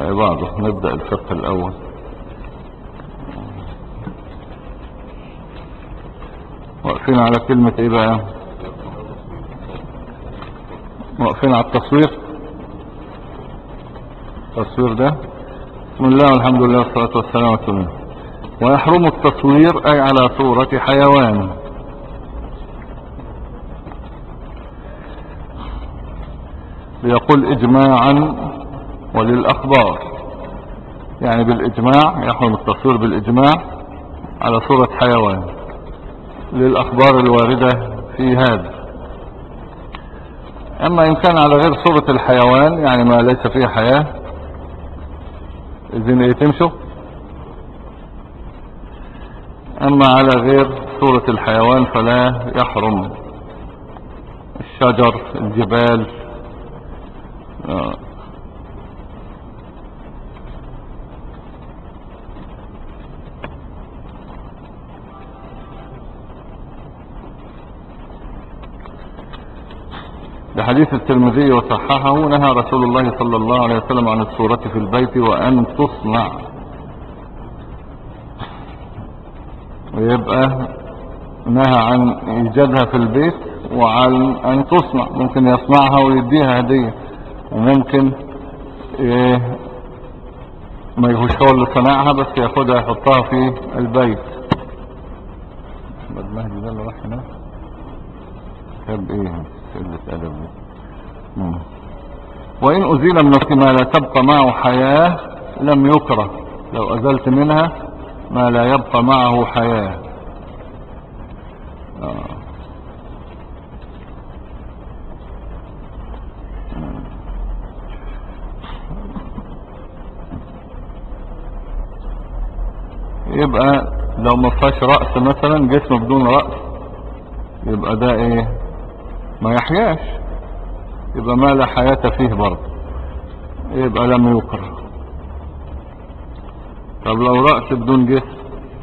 بعضه نبدأ الفقه الأول. واقفين على كلمة ايه بقى؟ واقفين على التصوير. التصوير ده بسم الله والحمد لله والصلاة والسلام على رسول الله. ويحرم التصوير أي على صورة حيوان. ليقول إجماعا وللأخبار، يعني بالإجماع يحرم التصوير بالإجماع على صورة حيوان للأخبار الواردة في هذا. أما إن كان على غير صورة الحيوان يعني ما ليس فيه حياة، إذن إيه تمشوا. أما على غير صورة الحيوان فلا يحرم. الشجر، الجبال، لحديث الترمذي وصححه نهى رسول الله صلى الله عليه وسلم عن الصورة في البيت وأن تصنع. ويبقى نهى عن إيجادها في البيت وعن أن تصنع. ممكن يصنعها ويديها هدية، وممكن ما يهوش هو اللي صنعها بس ياخدها يحطها في البيت. احمد مهدي ده اللي راح هناك كتاب ايه؟ سئلة أدب. وإن أزيل من ما لا تبقى معه حياة لم يكره. لو أزلت منها ما لا يبقى معه حياة. يبقى لو ما فيهاش رأس مثلا، جسم بدون رأس، يبقى ده ايه؟ ما يحياش، يبقى ما لا حياة فيه برضه، يبقى لم يكره. طب لو رأس بدون جسم،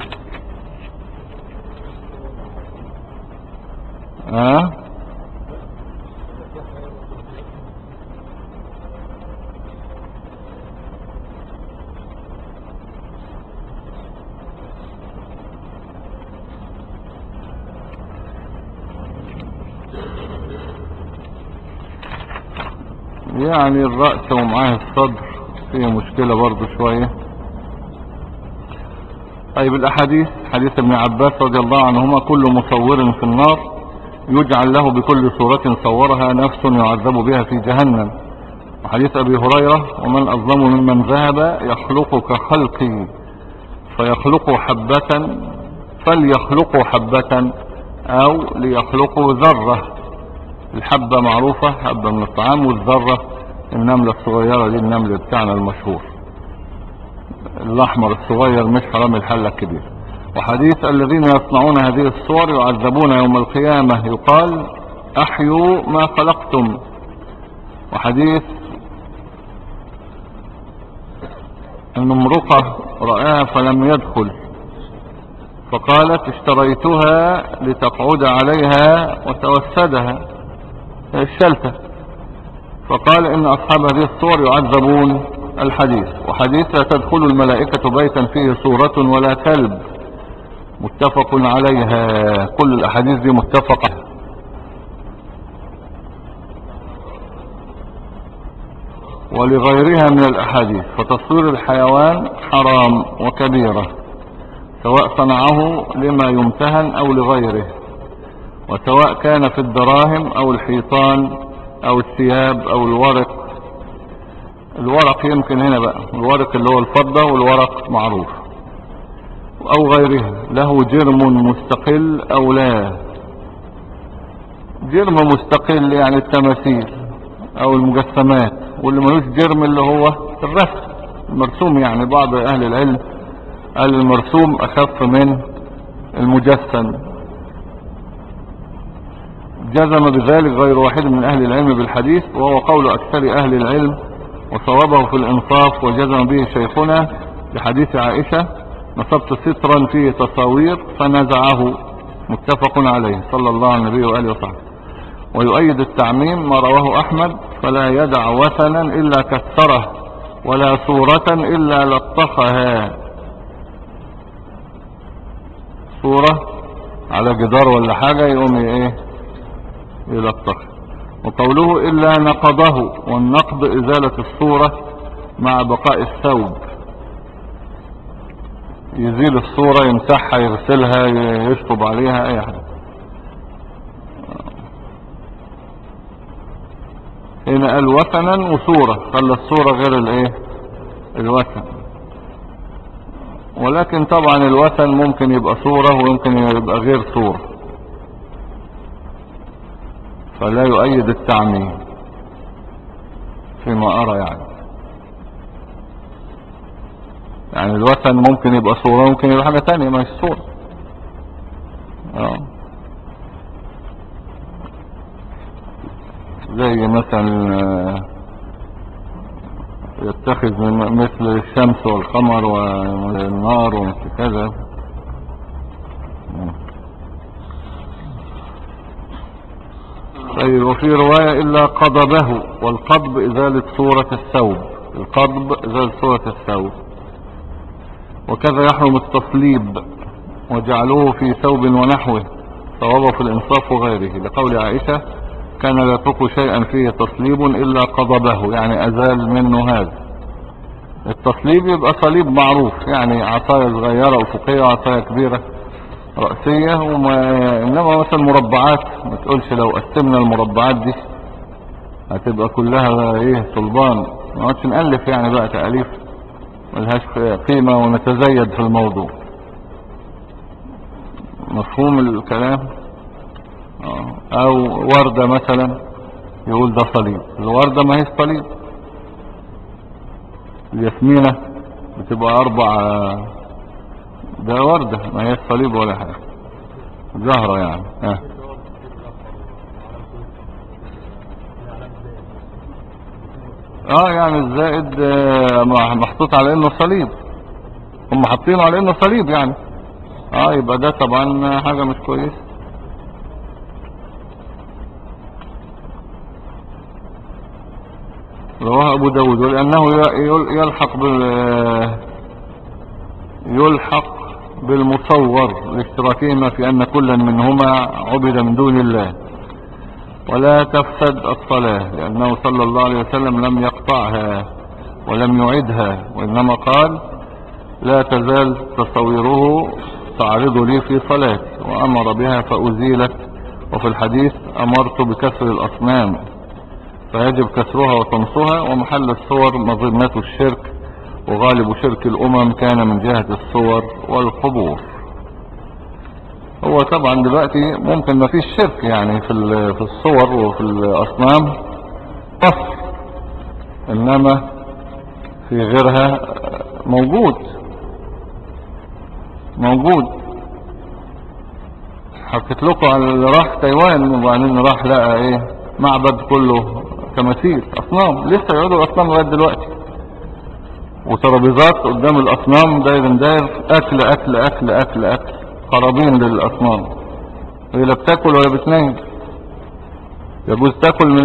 يعني الرأس ومعاه الصدر فيه مشكلة برضو شوية. طيب الأحاديث، حديث ابن عباس رضي الله عنهما: كل مصور في النار يجعل له بكل صورة صورها نفس يعذب بها في جهنم. وحديث أبي هريرة: ومن أظلم ممن ذهب يخلق كخلقي فيخلق حبة فليخلقوا حبة أو ليخلقوا ذرة. الحبة معروفة، حبة من الطعام، والذرة النملة الصغيرة دي، النمل بتاعنا المشهور الأحمر الصغير، مش حرام الحلة الكبير. وحديث: الذين يصنعون هذه الصور يعذبون يوم القيامة، يقال أحيوا ما خلقتم. وحديث أن امرقة رآها فلم يدخل، فقالت: اشتريتها لتقعد عليها وتوسدها، الشلتة. فقال: إن أصحاب هذه الصور يعذبون. الحديث. وحديث: لا تدخل الملائكة بيتا فيه صورة ولا كلب، متفق عليها. كل الأحاديث دي متفقة. ولغيرها من الأحاديث. فتصوير الحيوان حرام وكبيرة، سواء صنعه لما يمتهن أو لغيره، وسواء كان في الدراهم أو الحيطان أو الثياب أو الورق. الورق يمكن هنا بقى، الورق اللي هو الفضة، والورق معروف، أو غيره له جرم مستقل أو لا. جرم مستقل يعني التماثيل أو المجسمات، واللي ملوش جرم اللي هو الرسم المرسوم. يعني بعض أهل العلم قال المرسوم أخف من المجسم. جزم بذلك غير واحد من أهل العلم بالحديث، وهو قول أكثر أهل العلم، وصوابه في الإنصاف وجزم به شيخنا بحديث عائشة: نصبت سترا فيه تصاوير فنزعه، متفق عليه، صلى الله عليه النبي وآله وصحبه. ويؤيد التعميم ما رواه أحمد: فلا يدع وثنا إلا كسره ولا صورة إلا لطخها. صورة على جدار ولا حاجة يقوم ايه يلطخ. وقوله إلا نقضه، والنقض إزالة الصورة مع بقاء الثوب، يزيل الصورة، يمسحها، يغسلها، يشطب عليها، اي حاجة. هنا قال وثنا وصورة، خلى الصورة غير الايه الوثن. ولكن طبعا الوثن ممكن يبقى صورة وممكن يبقى غير صورة، فلا يؤيد التعميم فيما أرى. يعني الوثن ممكن يبقى صورة، ممكن يبقى حاجة تانية ما هيش صورة. زي مثلا يتخذ من مثل الشمس والقمر والنار ومثل كذا. طيب، وفي رواية إلا قضبه، والقضب إزالة صورة الثوب. القضب إزالة صورة الثوب. وكذا يحرم التصليب وجعلوه في ثوب ونحوه، صوابه في الإنصاف وغيره، لقول عائشة كان لا يترك شيئا فيه تصليب إلا قضبه، يعني أزال منه هذا. التصليب يبقى صليب معروف، يعني عصاية صغيرة أفقية وعصاية كبيرة رأسية، إنما مثلا مربعات ما تقولش لو قسمنا المربعات دي هتبقى كلها ايه صلبان، ما نقعدش نألف يعني بقى تأليف ملهاش قيمة ونتزيد في الموضوع. مفهوم الكلام؟ او وردة مثلا يقول ده صليب، الوردة ما هي صليب. الياسمينة بتبقى 4، ده وردة ما هي صليب ولا حاجة، زهرة يعني. يعني الزائد محطوط على انه صليب، هم حاطينه على انه صليب يعني. يبقى ده طبعا حاجة مش كويس. رواه ابو داود، ولانه يلحق بالمصور لاشتراكهما في ان كلا منهما عبد من دون الله، ولا تفسد الصلاة، لانه صلى الله عليه وسلم لم يقطعها ولم يعدها، وانما قال لا تزال تصويره تعرض لي في صلاتي، وامر بها فازيلت. وفي الحديث امرت بكسر الاصنام، فيجب كسرها وطمسها، ومحل الصور مظنة الشرك، وغالب شرك الامم كان من جهة الصور والقبور. هو طبعا دلوقتي ممكن ما فيش شرك يعني في الصور وفي الاصنام قصر، انما في غيرها موجود. حكيت لكم على اللي راح تايوان وبعدين راح لقى ايه معبد كله تماثيل اصنام، لسه يقعدوا الاصنام لغايه دلوقتي، وترابيزات قدام الاصنام داير اكل اكل اكل اكل اكل، قرابين للاصنام. هي لا بتاكل ولا بتنام. يجوز تاكل من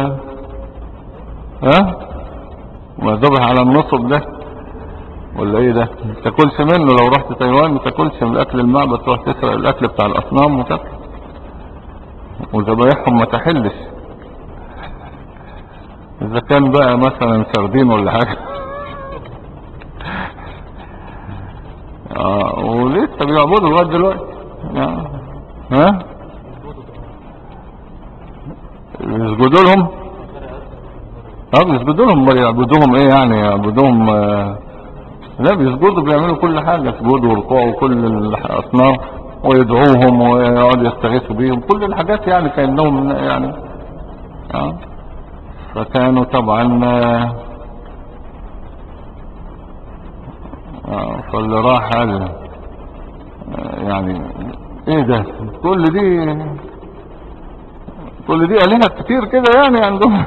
ما ذبح على النصب ده ولا ايه ده؟ ما تاكلش منه. لو رحت تايوان ما تاكلش من الاكل المعبد، تروح تسرق الاكل بتاع الاصنام وتاكل، وذبايحهم ما تحلش. اذا كان بقى مثلا سردين ولا حاجه ولسه بيعبدوا لغايه دلوقتي. يسجدوا لهم. بيسجدوا لهم، يعبدوهم ايه يعني؟ يعبدوهم لا، بيسجدوا، بيعملوا كل حاجة، سجود وركوع وكل الأصناف، ويدعوهم ويقعدوا يستغيثوا بيهم، كل الحاجات يعني كأنهم يعني فكانوا طبعا فاللي راح قال يعني ايه ده؟ كل دي آلهة كتير كده يعني عندهم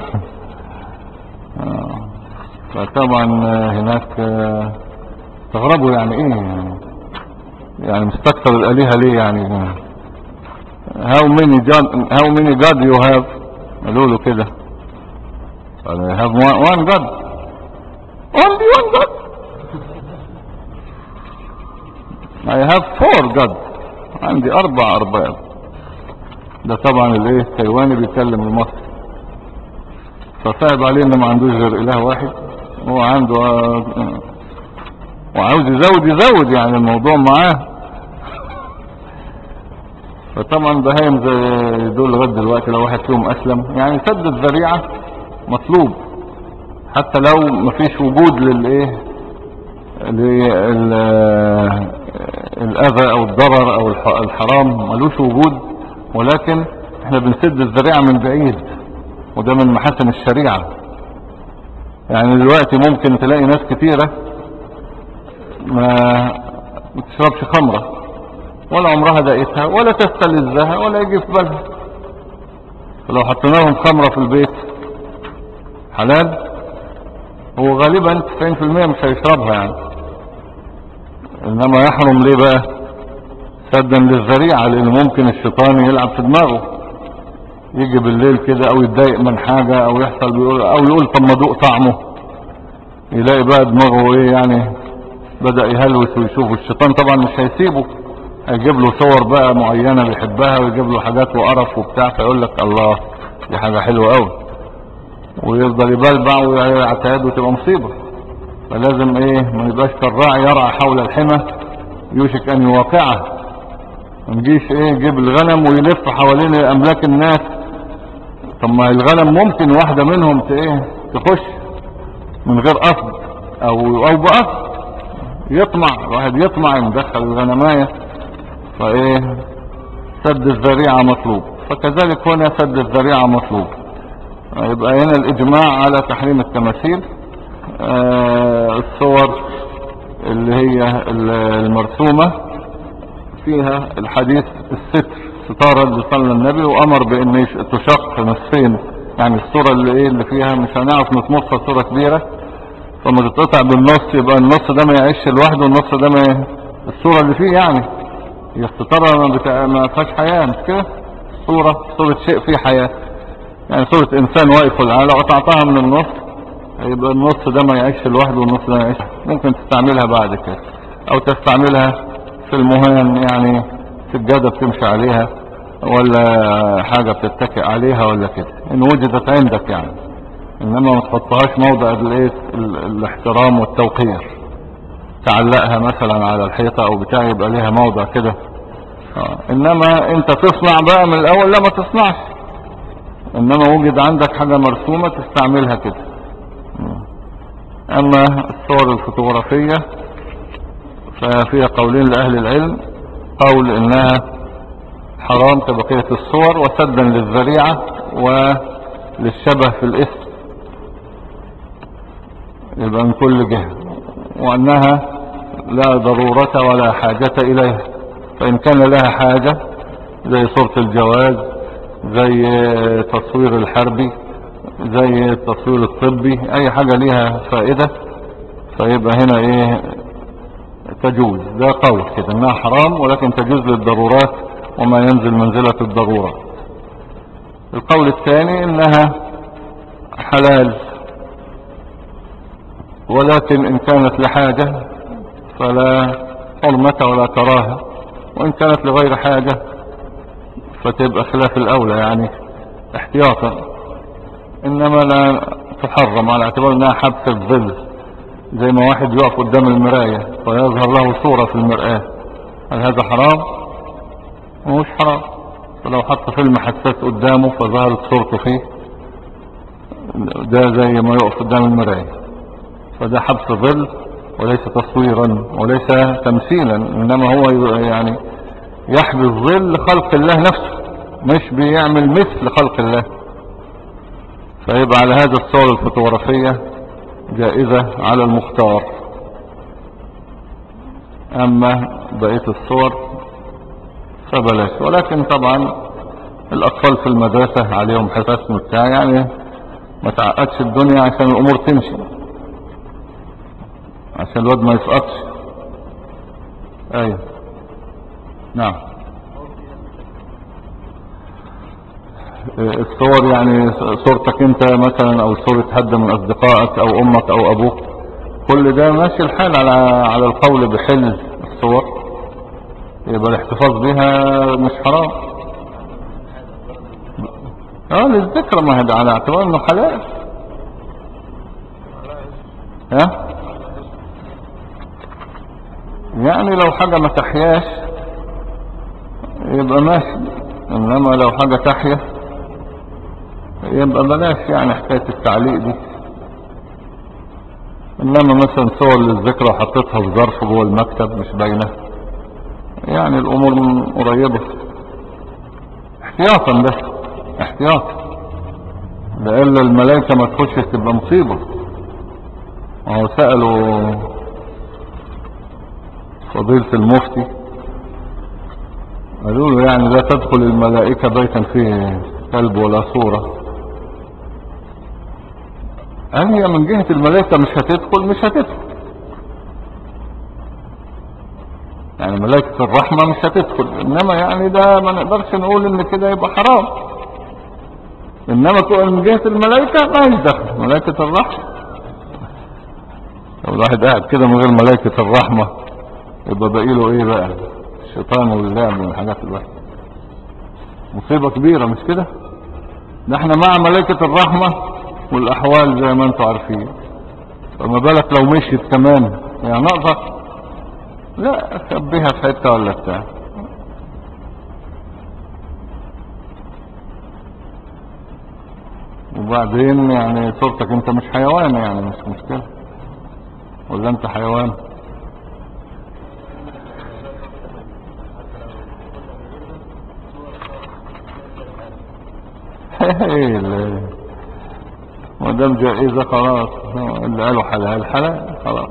فطبعا هناك استغربوا يعني ايه يعني مستكتر الآلهة ليه يعني؟ how many God you have؟ قالوا له كده، قال I have one God. only one God. I have 4 God. عندي 4 أرباب. ده طبعا الايه التايواني بيتكلم المصري، فصعب عليه انه ما عندوش غير اله واحد. هو عنده وعاوز يزود يعني الموضوع معاه. فطبعا بهايم زي دول لغايه دلوقتي لو واحد فيهم اسلم، يعني سد الذريعه مطلوب حتى لو مفيش وجود للايه الاذى او الضرر او الحرام ملوش وجود، ولكن احنا بنسد الذريعه من بعيد، وده من محاسن الشريعه. يعني دلوقتي ممكن تلاقي ناس كتيره ما بتشربش خمره ولا عمرها دقتها ولا تستلذها ولا يجي في بالها، فلو حطينا لهم خمره في البيت حلال، هو غالبا 90% مش هيشربها يعني. انما يحرم ليه بقى؟ سدا للذريعه، لان ممكن الشيطان يلعب في دماغه، يجي بالليل كده او يتضايق من حاجه او يحصل او يقول طب ما ادوق طعمه، يلاقي بقى دماغه ايه يعني بدأ يهلوس ويشوف. الشيطان طبعا مش هيسيبه، هيجيب له صور بقى معينة بيحبها ويجيب له حاجات وقرف وبتاع، فيقول لك الله دي حاجة حلوة قوي، ويفضل يبلبع ويعتاد وتبقى مصيبة. فلازم ايه ما يبقاش كالراعي يرعى حول الحمى يوشك ان يواقعه. ما نجيش ايه يجيب الغنم ويلف حوالين املاك الناس. طب ما الغنم ممكن واحدة منهم ايه تخش من غير قصد او بقصد، يطمع واحد يطمع يدخل الغنمايه، فايه سد الذريعه مطلوب. فكذلك هنا سد الذريعه مطلوب. يبقى هنا الاجماع على تحريم التماثيل. الصور اللي هي المرسومه فيها الحديث الستر، ستاره اللي صلى النبي وامر بان تشق نصفين، يعني الصوره اللي ايه اللي فيها مش هنعرف نطمسها صوره كبيره، فما تتقطع بالنص، يبقى النص ده ما يعيش لوحده والنص ده ما الصورة اللي فيه يعني هي الستارة ما فيهاش حياة، مش كده؟ صورة شيء فيه حياة، يعني صورة انسان واقف في العالة قطعتها من النص، يبقى النص ده ما يعيش لوحده والنص ده ما يعيش. ممكن تستعملها بعد كده او تستعملها في المهان، يعني سجادة بتمشي عليها ولا حاجة بتتكئ عليها ولا كده، ان وجدت عندك يعني. انما ما تحطهاش موضع الاحترام والتوقير، تعلقها مثلا على الحيطة او بتاع يبقى ليها موضع كده. انما انت تصنع بقى من الاول، لا ما تصنعش، انما وجد عندك حاجة مرسومة تستعملها كده. اما الصور الفوتوغرافية ففيها قولين لأهل العلم، قول انها حرام كبقية الصور وسدا للذريعة وللشبه في الاسم، يبقى من كل جهة، وأنها لا ضرورة ولا حاجة إليها. فإن كان لها حاجة زي صورة الجواز، زي تصوير الحربي، زي التصوير الطبي، أي حاجة ليها فائدة، فيبقى هنا إيه تجوز. ده قول كده إنها حرام ولكن تجوز للضرورات وما ينزل منزلة الضرورة. القول الثاني إنها حلال، ولكن إن كانت لحاجة فلا حرمة ولا كراهة، وإن كانت لغير حاجة فتبقى خلاف الأولى يعني احتياطا. إنما لا تحرم على اعتبار أنها حبس الظل، زي ما واحد يقف قدام المراية فيظهر له صورة في المرآة، هل هذا حرام؟ مش حرام. فلو حط فيلم حساس قدامه فظهرت صورته فيه، ده زي ما يقف قدام المراية، فده حبس ظل وليس تصويرا وليس تمثيلا، انما هو يعني يحبس ظل خلق الله نفسه، مش بيعمل مثل خلق الله. فيبقى على هذا الصور الفوتوغرافية جائزة على المختار. اما بقية الصور فبلاش. ولكن طبعا الاطفال في المدرسة عليهم حساس بتاع، يعني ما تعقدش الدنيا عشان الامور تمشي، عشان الواد ما يسقطش. ايوه نعم. الصور يعني صورتك انت مثلا او صورة حد من اصدقائك او امك او ابوك كل ده ماشي الحال على القول بحل الصور، يبقى الاحتفاظ بها مش حرام. للذكرى، ما هذا على اعتبار انه حلال. ها يعني لو حاجة ما تحياش يبقى ماشي، انما لو حاجة تحيا يبقى بلاش يعني حكاية التعليق دي. انما مثلا صور للذكرى وحطيتها في ظرف جوه المكتب مش باينة، يعني الامور قريبة، احتياطا بس، احتياط، لإلا الملائكة ما تخش تبقى مصيبة. وهو سألوا فضيلة المفتي قالوا له يعني لا تدخل الملائكة بيتا فيه كلب ولا صورة. قال هي من جهة الملائكة مش هتدخل، مش هتدخل، يعني ملائكة الرحمة مش هتدخل، انما يعني ده ما نقدرش نقول ان كده يبقى حرام. انما تقول من جهة الملائكة ما يدخل ملائكة الرحمة. لو الواحد قاعد كده من غير ملائكة الرحمة يبقى باقي له ايه بقى؟ الشيطان واللعب والحاجات الوحشة، مصيبة كبيرة مش كده؟ ده احنا مع ملائكة الرحمة والاحوال زي ما انتوا عارفين، فما بالك لو مشيت كمان يعني نقطة، لا شبهها في حتة ولا بتاع. وبعدين يعني صورتك انت مش حيوان، يعني مش مشكلة، ولا انت حيوان؟ ما دام جائزة خلاص، اللي قالوا حلال حلال خلاص.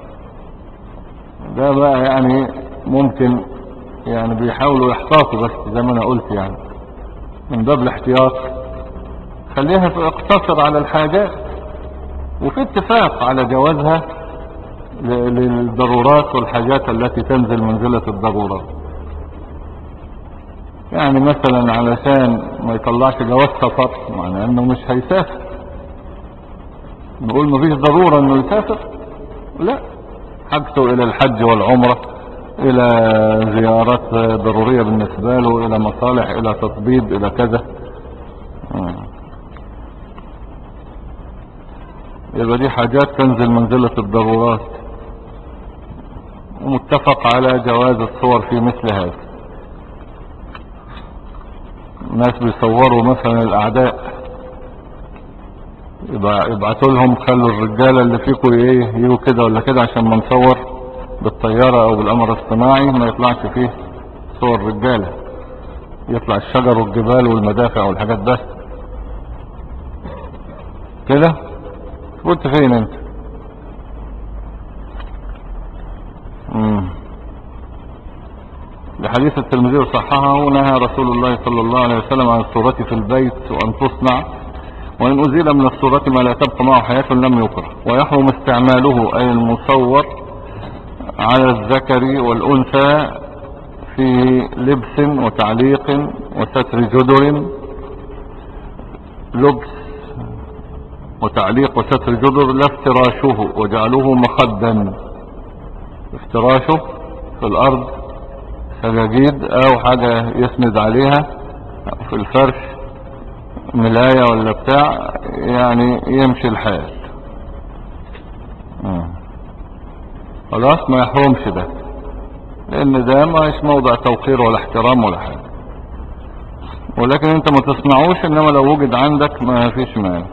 ده بقى يعني ممكن يعني بيحاولوا يحتاطوا بس زي ما انا قلت، يعني من باب الاحتياط خليها اقتصر على الحاجات، وفي اتفاق على جوازها للضرورات والحاجات التي تنزل منزلة الضرورات. يعني مثلا علشان ما يطلعش جواز سفر معناه انه مش هيسافر، نقول مفيش ضرورة انه يسافر، لا، حاجته الى الحج والعمرة، الى زيارات ضرورية بالنسبة له، الى مصالح، الى تطبيب، الى كذا. يبقى دي حاجات تنزل منزلة الضرورات، ومتفق على جواز الصور في مثل هذا. الناس بيصوروا مثلا الاعداء، يبعتوا لهم خلوا الرجالة اللي فيكم ايه يجوا كده ولا كده عشان ما نصور بالطيارة او بالقمر الصناعي ما يطلعش فيه صور رجالة، يطلع الشجر والجبال والمدافع والحاجات بس كده. قلت فين انت؟ لحديث الترمذي وصححه، نهى رسول الله صلى الله عليه وسلم عن الصورة في البيت وان تصنع، وان ازيل من الصورة ما لا تبقى معه حياة لم يكره، ويحرم استعماله اي المصور على الذكر والانثى في لبس وتعليق وستر جدر، لبس وتعليق وستر جدر، لا افتراشه وجعله مخدا، افتراشه في الارض سجاجيد او حاجة يسند عليها في الفرش، ملاية ولا بتاع، يعني يمشي الحال. خلاص ما يحرمش ده، لان ده مش موضع توقير ولا احترام ولا حاجة، ولكن انت ما تصنعوش، انما لو وجد عندك ما فيش مانع.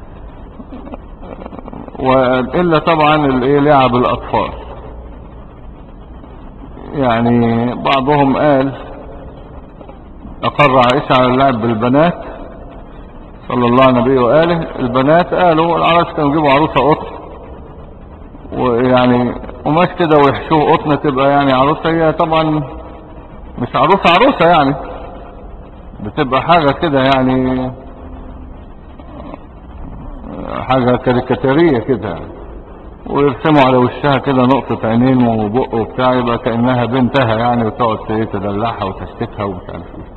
وإلا طبعا الايه لعب الاطفال، يعني بعضهم قال اقر عائشة على اللعب بالبنات صلى الله عليه النبي وآله. البنات قالوا العراس كانوا يجيبوا عروسة قطن، ويعني قماش كده ويحشوه قطنة تبقى يعني عروسة، هي طبعا مش عروسة عروسة، يعني بتبقى حاجة كده يعني حاجة كاريكاتيرية كده، ويرسموا على وشها كده نقطة عينين وبق وبتاع، يبقى كأنها بنتها يعني، وتقعد تدلعها وتشتكها ومش عارف ايه.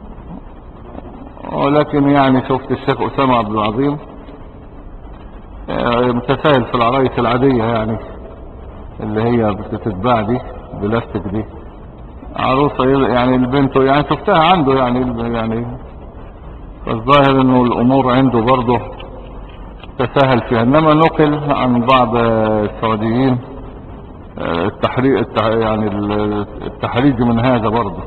ولكن يعني شفت الشيخ أسامة عبد العظيم متساهل في العرايس العادية يعني اللي هي بتتباع دي بلاستيك دي. عروسة يعني البنت يعني شفتها عنده يعني الظاهر انه الامور عنده برضه تساهل فيها. انما نقل عن بعض السعوديين يعني التحريج من هذا برضه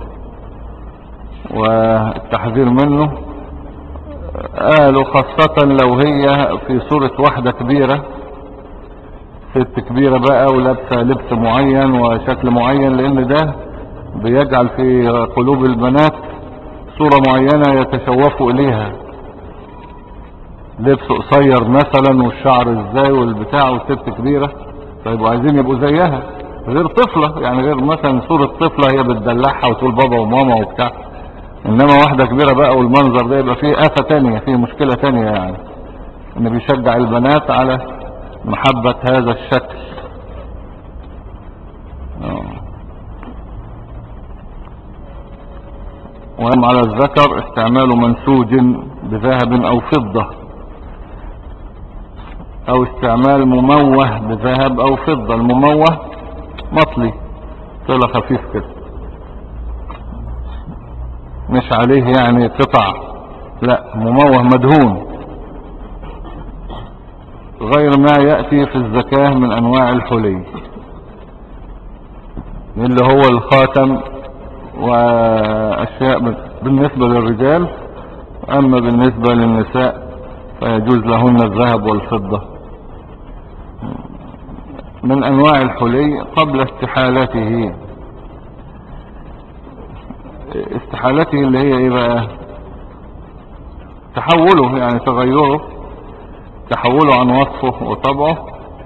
والتحذير منه. قالوا خاصة لو هي في صورة واحدة كبيرة، ست كبيرة بقى ولابسة لبس معين وشكل معين، لان ده بيجعل في قلوب البنات صورة معينة يتشوفوا اليها. لبس قصير مثلا والشعر ازاي والبتاع، والست كبيرة فيبقوا عايزين يبقوا زيها، غير طفلة يعني، غير مثلا صورة طفلة هي بتدلعها وتقول بابا وماما وبتاع. انما واحدة كبيرة بقى والمنظر ده يبقى فيه آفة تانية، فيه مشكلة تانية يعني، ان بيشجع البنات على محبة هذا الشكل. وهم على الذكر استعمال منسوج بذهب او فضة، او استعمال مموه بذهب او فضة. المموه مطلي طلع خفيف كده، مش عليه يعني قطع، لا مموه مدهون، غير ما يأتي في الزكاة من انواع الحلي اللي هو الخاتم واشياء بالنسبة للرجال. اما بالنسبة للنساء فيجوز لهن الذهب والفضة من انواع الحلي قبل استحالته. استحالته اللي هي ايه بقى؟ تحوله يعني تغيره، تحوله عن وصفه وطبعه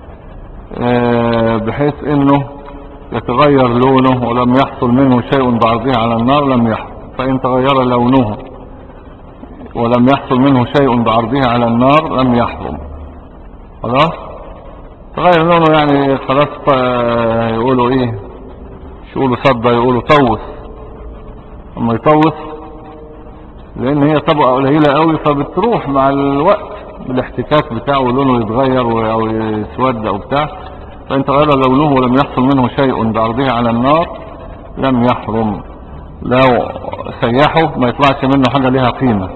بحيث انه يتغير لونه ولم يحصل منه شيء بعرضه على النار لم يحصل. فان تغير لونه ولم يحصل منه شيء بعرضه على النار لم يحرم. خلاص تغير لونه يعني خلاص. يقولوا ايه، مش يقولوا صدى، يقولوا طوس. اما يطوس لان هي طبقة قليلة قوي فبتروح مع الوقت بالاحتكاك بتاعه لونه يتغير او يسود او بتاع. فان تغير لونه ولم يحصل منه شيء بعرضه على النار لم يحرم. لو سيحه ما يطلعش منه حاجة لها قيمة،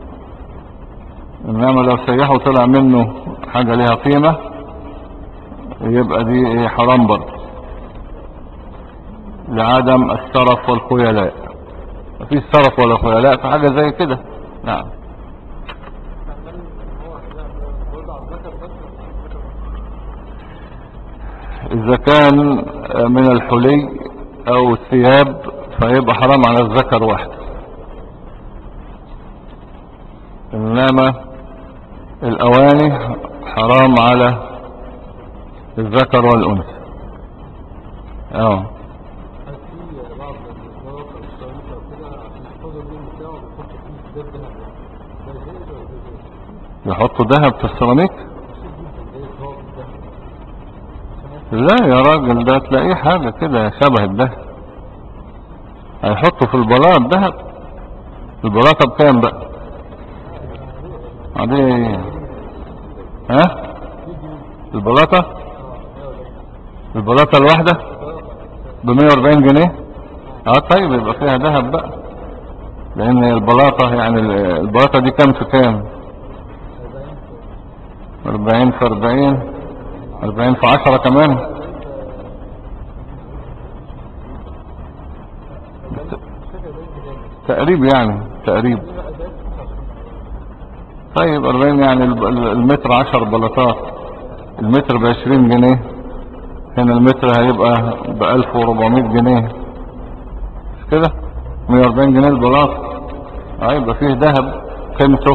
انما لو سيحه طلع منه حاجة لها قيمة يبقى دي حرام برضه لعدم السرف والخيلاء. مفيش سرف ولا خيلاء في حاجة زي كده. نعم. اذا كان من الحلي او الثياب فيبقى حرام على الذكر وحده، انما الاواني حرام على الذكر والانثى. يحطوا ذهب في السيراميك؟ لا يا راجل، ده تلاقيه حاجة كده شبه الذهب. هيحطوا في البلاط ذهب؟ البلاطة بكام بقى؟ عادي. ها البلاطة الواحدة ب140 جنيه. طيب يبقى فيها ذهب بقى، لان البلاطة يعني البلاطة دي كام في كام؟ 40 في 40، 40 في 10 كمان. تقريب يعني تقريب. طيب 40 يعني المتر 10 بلاطات، المتر ب20 جنيه. هنا المتر هيبقى ب1400 جنيه، مش كده؟ 140 جنيه البلاط. هيبقى فيه ذهب قيمته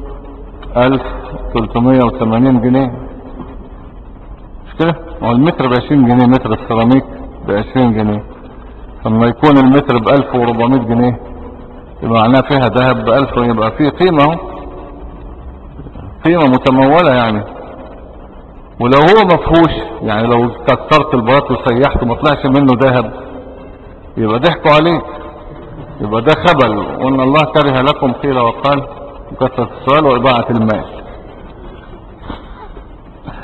1380 جنيه، مش كده؟ هو المتر ب20 جنيه، متر السيراميك ب20 جنيه. لما يكون المتر ب1400 جنيه يبقى معناه فيها ذهب ب1000، ويبقى فيه قيمة، قيمة متمولة يعني. ولو هو مفهوش يعني، لو كسرت البلاط وسيحته وما طلعش منه ذهب يبقى ضحكوا عليك، يبقى ده خبل. وان الله كره لكم قيل وقال وكثرة السؤال وإضاعة المال.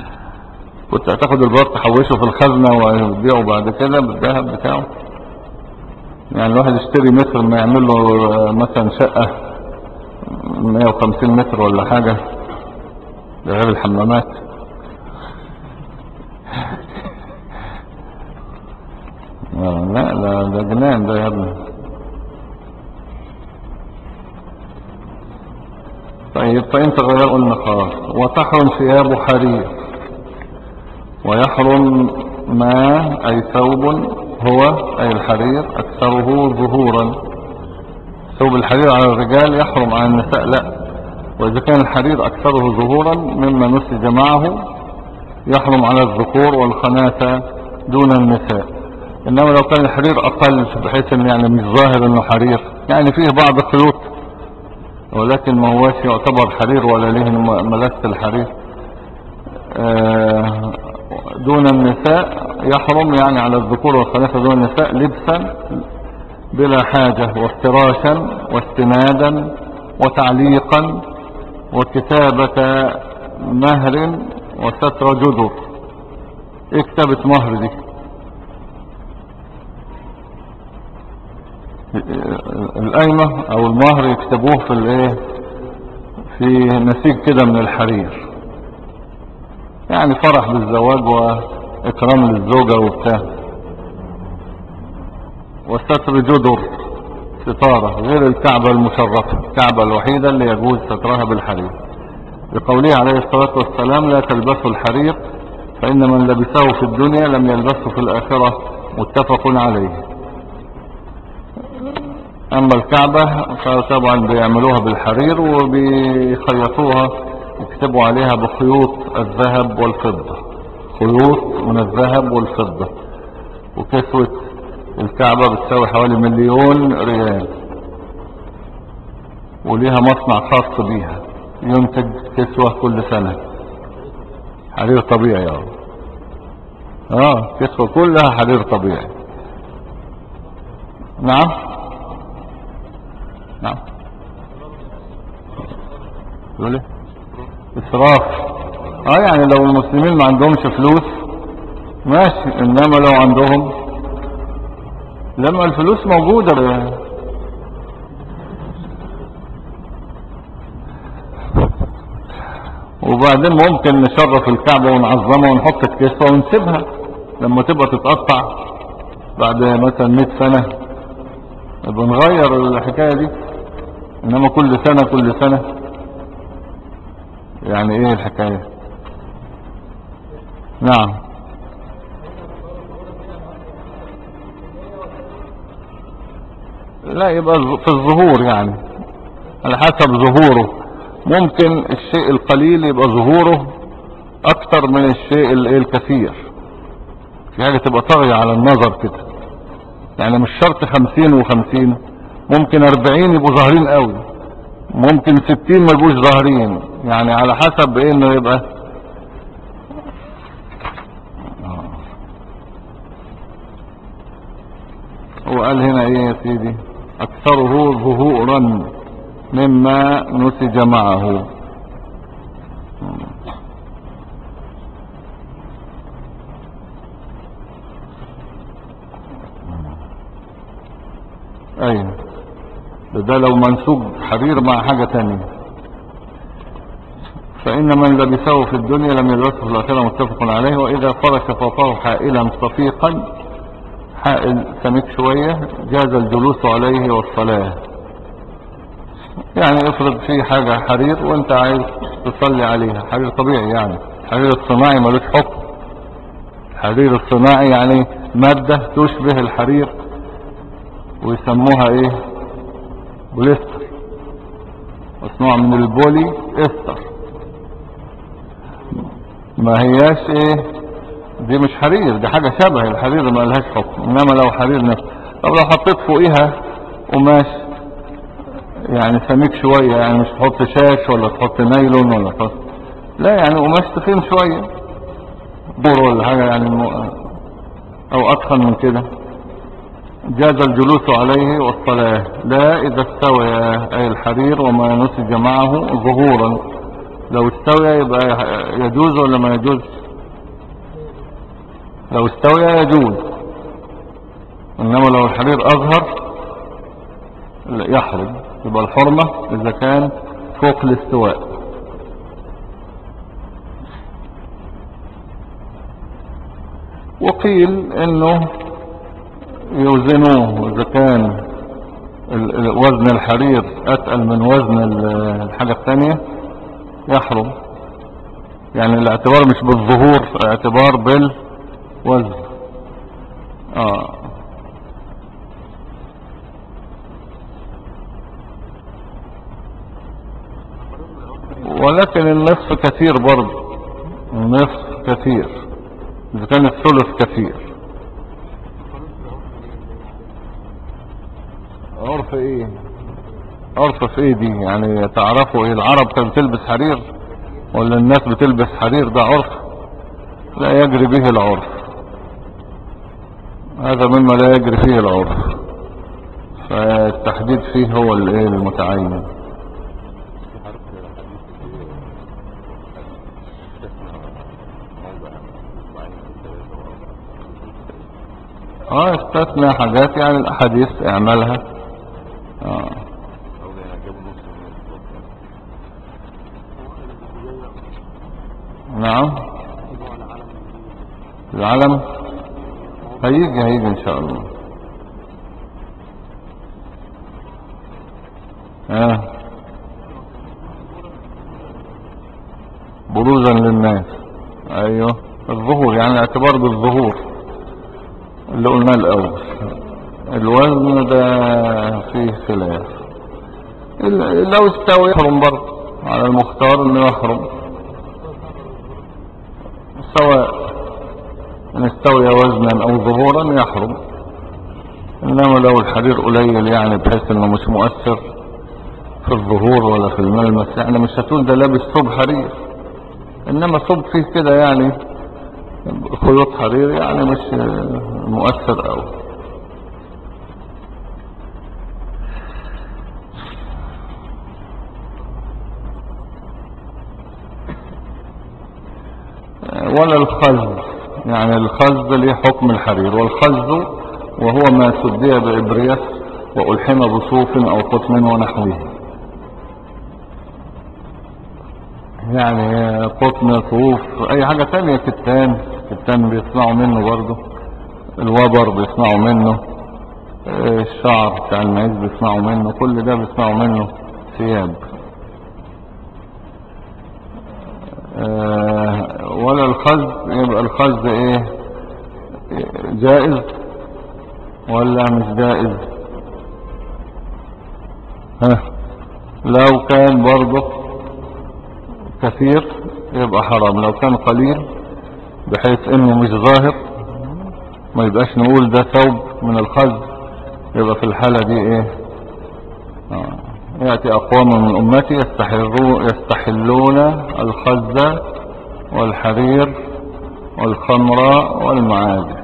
كنت هتاخد البط تحوشه في الخزنة وتبيعه بعد كده بالذهب بتاعه. يعني الواحد يشتري متر ما يعمل له مثلا شقة 150 متر ولا حاجة، ده غير الحمامات. لا لا، ده جنان ده يا ابني. طيب فانت غير قلنا خلاص. وتحرم ثياب حرير، ويحرم ما اي ثوب هو اي الحرير اكثره ظهورا. ثوب الحرير على الرجال يحرم على النساء لا. واذا كان الحرير اكثره ظهورا مما نسج معه يحرم على الذكور والخناثة دون النساء. انما لو كان الحرير اقل بحيث ان يعني مش ظاهر انه حرير، يعني فيه بعض الخيوط ولكن ما هواش يعتبر حرير ولا له ملابس الحرير، دون النساء يحرم يعني على الذكور والخناثة دون النساء لبسا بلا حاجة، وافتراشا واستنادا وتعليقا وكتابة مهر وستر جدر. ايه كتابة مهر دي؟ القايمة او المهر يكتبوه في الايه، في نسيج كده من الحرير، يعني فرح بالزواج واكرام للزوجة وبتاع. وستر جدر ستارة غير الكعبة المشرفة، الكعبة الوحيدة اللي يجوز سترها بالحرير، بقوله عليه الصلاة والسلام لا تلبسوا الحرير فإن من لبسه في الدنيا لم يلبسه في الآخرة، متفق عليه. أما الكعبة فطبعا بيعملوها بالحرير وبيخيطوها يكتبوا عليها بخيوط الذهب والفضة، خيوط من الذهب والفضة. وكسوة الكعبة بتساوي حوالي 1,000,000 ريال، وليها مصنع خاص بيها ينتج كسوة كل سنة حرير طبيعي. كسوة كلها حرير طبيعي. نعم نعم. يقول ايه؟ اسراف. يعني لو المسلمين ما عندهمش فلوس ماشي، انما لو عندهم، لما الفلوس موجودة وبعدين ممكن نشرف الكعبة ونعظمها ونحط الكسوة ونسيبها لما تبقى تتقطع بعد مثلا 100 سنة يبقى نغير الحكاية دي. انما كل سنة كل سنة يعني ايه الحكاية؟ نعم. لا، يبقى في الظهور يعني على حسب ظهوره. ممكن الشيء القليل يبقى ظهوره اكتر من الشيء الكثير، في حاجة تبقى طاغية على النظر كده، يعني مش شرط 50 و50، ممكن 40 يبقوا ظاهرين قوي، ممكن 60 ما يبقوش ظاهرين، يعني على حسب ايه انه يبقى. هو قال هنا ايه يا سيدي؟ اكثره ظهورا مما نسج معه. ايوه، ده لو منسوج حرير مع حاجة تانية. فإن من لبسه في الدنيا لم يلبسه في الآخرة، متفق عليه. وإذا فرش فوقه حائلا صفيقا، حائل سميك شوية، جاز الجلوس عليه والصلاة. يعني افرض فيه حاجة حرير وانت عايز تصلي عليها، حرير طبيعي يعني، الحرير الصناعي ملوش حكم. الحرير الصناعي يعني مادة تشبه الحرير ويسموها ايه؟ بوليستر، مصنوع من البولي استر. ما هياش ايه دي، مش حرير، دي حاجة شبه الحرير ما لهاش حكم. انما لو حرير نفسه، طب لو حطيت فوقيها قماش يعني سميك شوية، يعني مش تحط شاش ولا تحط نايلون ولا تحط، لا يعني قماش تخين شوية بور ولا حاجة يعني او اتخن من كده، جاز الجلوس عليه والصلاة. لا اذا استوى اي الحرير وما نسج معه ظهورا، لو استوى يبقى يجوز ولا ما يجوز؟ لو استوي يجوز، انما لو الحرير اظهر يحرم. يبقى الحرمة اذا كان فوق الاستواء. وقيل انه يوزنوه، اذا كان وزن الحرير اتقل من وزن الحاجة الثانية يحرم. يعني الاعتبار مش بالظهور، اعتبار بالوزن. ولكن النصف كثير برضه، النصف كثير اذا كان الثلث كثير. عرف ايه؟ عرف في ايه دي؟ يعني تعرفوا ايه؟ العرب كانت بتلبس حرير ولا الناس بتلبس حرير؟ ده عرف لا يجري به العرف، هذا مما لا يجري فيه العرف، فالتحديد فيه هو الايه المتعين. استثنى حاجات يعني الاحاديث اعملها. نعم. العلم هيجي ان شاء الله. بروزا للناس. ايوه الظهور، يعني الاعتبار بالظهور اللي قلناه الاول. الوزن ده فيه خلاف. لو استوى يحرم برضه، على المختار انه يحرم سواء ان استوي وزنا او ظهورا يحرم. انما لو الحرير قليل يعني بحيث انه مش مؤثر في الظهور ولا في الملمس، يعني مش هتقول ده لابس ثوب حرير، انما ثوب فيه كده يعني خيوط حرير، يعني مش مؤثر اوي. ولا الخز، يعني الخز ليه حكم الحرير. والخز وهو ما سدي بإبرية وألحم بصوف أو قطن ونحوه، يعني قطن صوف أي حاجة تانية، كتان بيصنعوا منه برضو، الوبر بيصنعوا منه، الشعر بتاع المعيز بيصنعوا منه، كل ده بيصنعوا منه ثياب. ولا الخز، يبقى الخز ايه؟ جائز ولا مش جائز؟ لو كان برضه كثير يبقى حرام، لو كان قليل بحيث انه مش ظاهر ما يبقاش نقول ده ثوب من الخز، يبقى في الحالة دي ايه؟ يأتي اقوام من امتي يستحلون الخز والحرير والخمر والمعادن.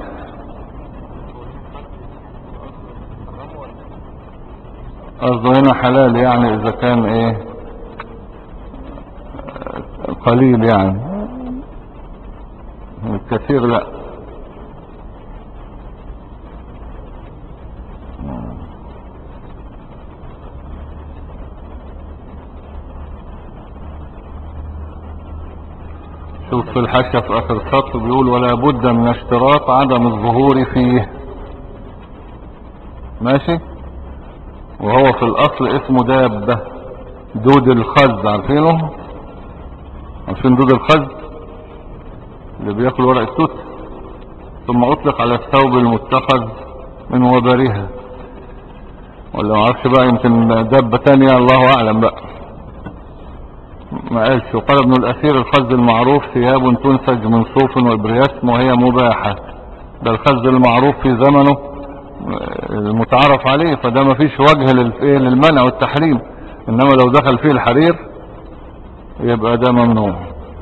قصده هنا حلال، يعني اذا كان ايه قليل، يعني الكثير لا. شوف في الحاشية في اخر السطر بيقول ولا بد من اشتراط عدم الظهور فيه. ماشي. وهو في الاصل اسمه دابة، دود الخز، عارفينه؟ عارفين دود الخز اللي بياكل ورق التوت؟ ثم اطلق على الثوب المتخذ من وبرها، ولا ما عارفش بقى، يمكن دابة تانية الله اعلم بقى، ما قالش. وقال ابن الاثير الخز المعروف ثياب تنسج من صوف وبرياسم وهي مباحة. ده الخز المعروف في زمنه المتعارف عليه، فده ما فيش وجه للمنع والتحريم. انما لو دخل فيه الحرير يبقى ده ممنوع.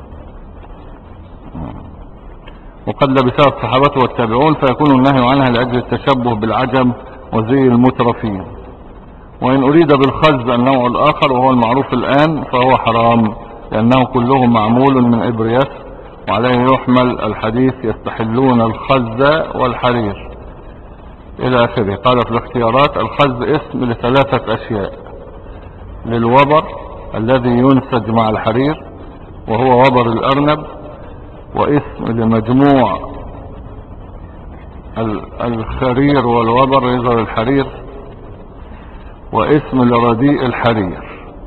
وقد لبسها الصحابة والتابعون فيكون النهي عنها لأجل التشبه بالعجم وزي المترفين. وإن أريد بالخز النوع الآخر وهو المعروف الآن فهو حرام، لأنه كله معمول من إبرياس وعليه يحمل الحديث يستحلون الخز والحرير إلى آخره. قال في الاختيارات: الخز اسم لثلاثة أشياء: للوبر الذي ينسج مع الحرير وهو وبر الأرنب، واسم لمجموع الخرير والوبر يظهر الحرير، واسم لرديء الحرير.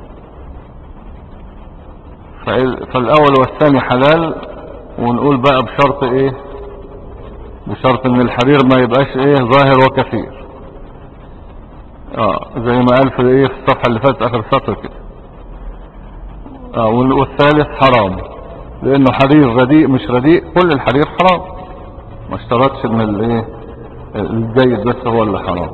فالأول والثاني حلال، ونقول بقى بشرط ايه؟ بشرط ان الحرير ما يبقاش ايه ظاهر وكثير، زي ما قال في ايه في الصفحة اللي فاتت اخر سطر كده. والثالث حرام، لانه حرير رديء مش رديء، كل الحرير حرام، ما اشترطش ان الايه الجيد بس هو اللي حرام.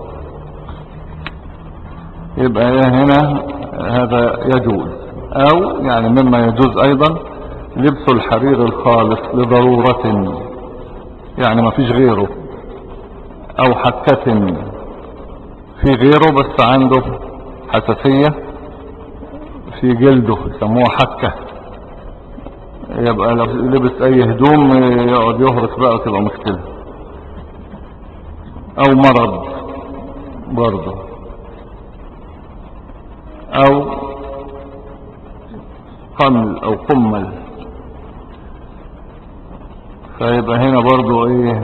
يبقى ايه هنا؟ هذا يجوز، او يعني مما يجوز ايضا لبس الحرير الخالص لضرورة، يعني ما فيش غيره، او حكة في غيره بس عنده حساسية في جلده يسموها حكة، يبقى لو لبس اي هدوم يقعد يهرس بقى تبقى مشكلة، او مرض برضه، او قمل او قمل. فيبقى هنا برضه ايه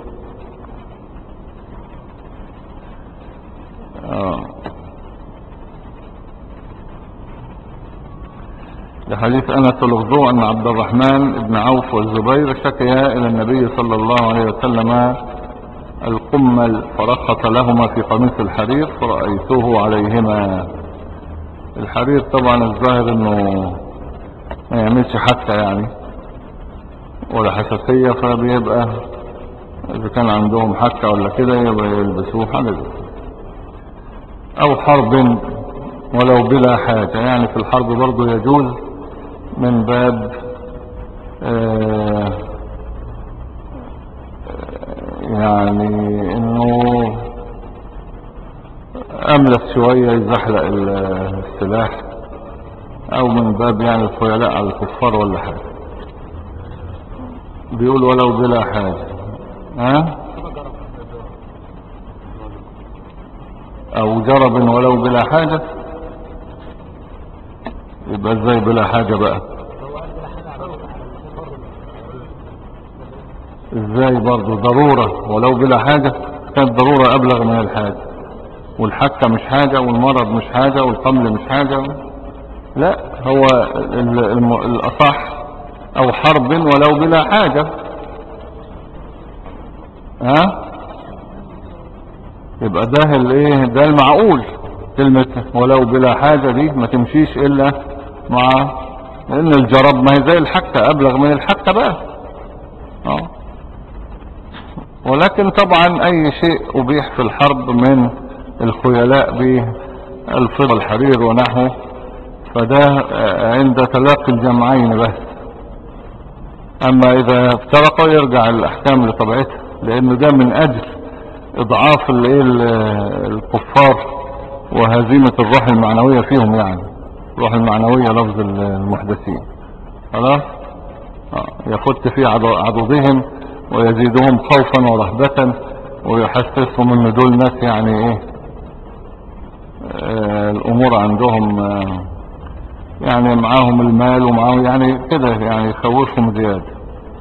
لحديث أنس الوضوء أن عبد الرحمن بن عوف والزبير شكيا إلى النبي صلى الله عليه وسلم القمل فرخص لهما في قميص الحرير فرأيته عليهما. الحرير طبعا الظاهر انه ما يعملش حتى يعني ولا حساسية، فبيبقى اذا كان عندهم حكة ولا كده يبقى يلبسوه حاجة، او حرب ولو بلا حاجة، يعني في الحرب برضو يجوز من باب يعني انه املس شوية يزحلق السلاح، او من باب يعني الخيلاء على الكفار ولا حاجة. بيقول ولو بلا حاجة، او جرب ولو بلا حاجة، يبقى ازاي بلا حاجة بقى؟ ازاي برضو ضرورة ولو بلا حاجة؟ كانت ضرورة ابلغ من الحاجة، والحكة مش حاجة، والمرض مش حاجة، والقمل مش حاجة. لا، هو الاصح او حرب ولو بلا حاجة. يبقى ده الايه ده المعقول. كلمة ولو بلا حاجة دي ما تمشيش الا مع، لان الجرب ما هي زي الحكة، ابلغ من الحكة بقى. ولكن طبعا اي شيء ابيح في الحرب من الخيلاء بالفضة الحرير ونحوه، فده عند تلاقي الجمعين بس. اما اذا افترقوا يرجع الاحكام لطبيعتها، لانه ده من اجل اضعاف الكفار وهزيمة الروح المعنوية فيهم، يعني الروح المعنوية لفظ المحدثين. خلاص يفت في عضدهم ويزيدهم خوفا ورهبة، ويحسسهم ان دول ناس يعني ايه الامور عندهم يعني معاهم المال ومعاهم يعني كده، يعني يخوفهم زيادة.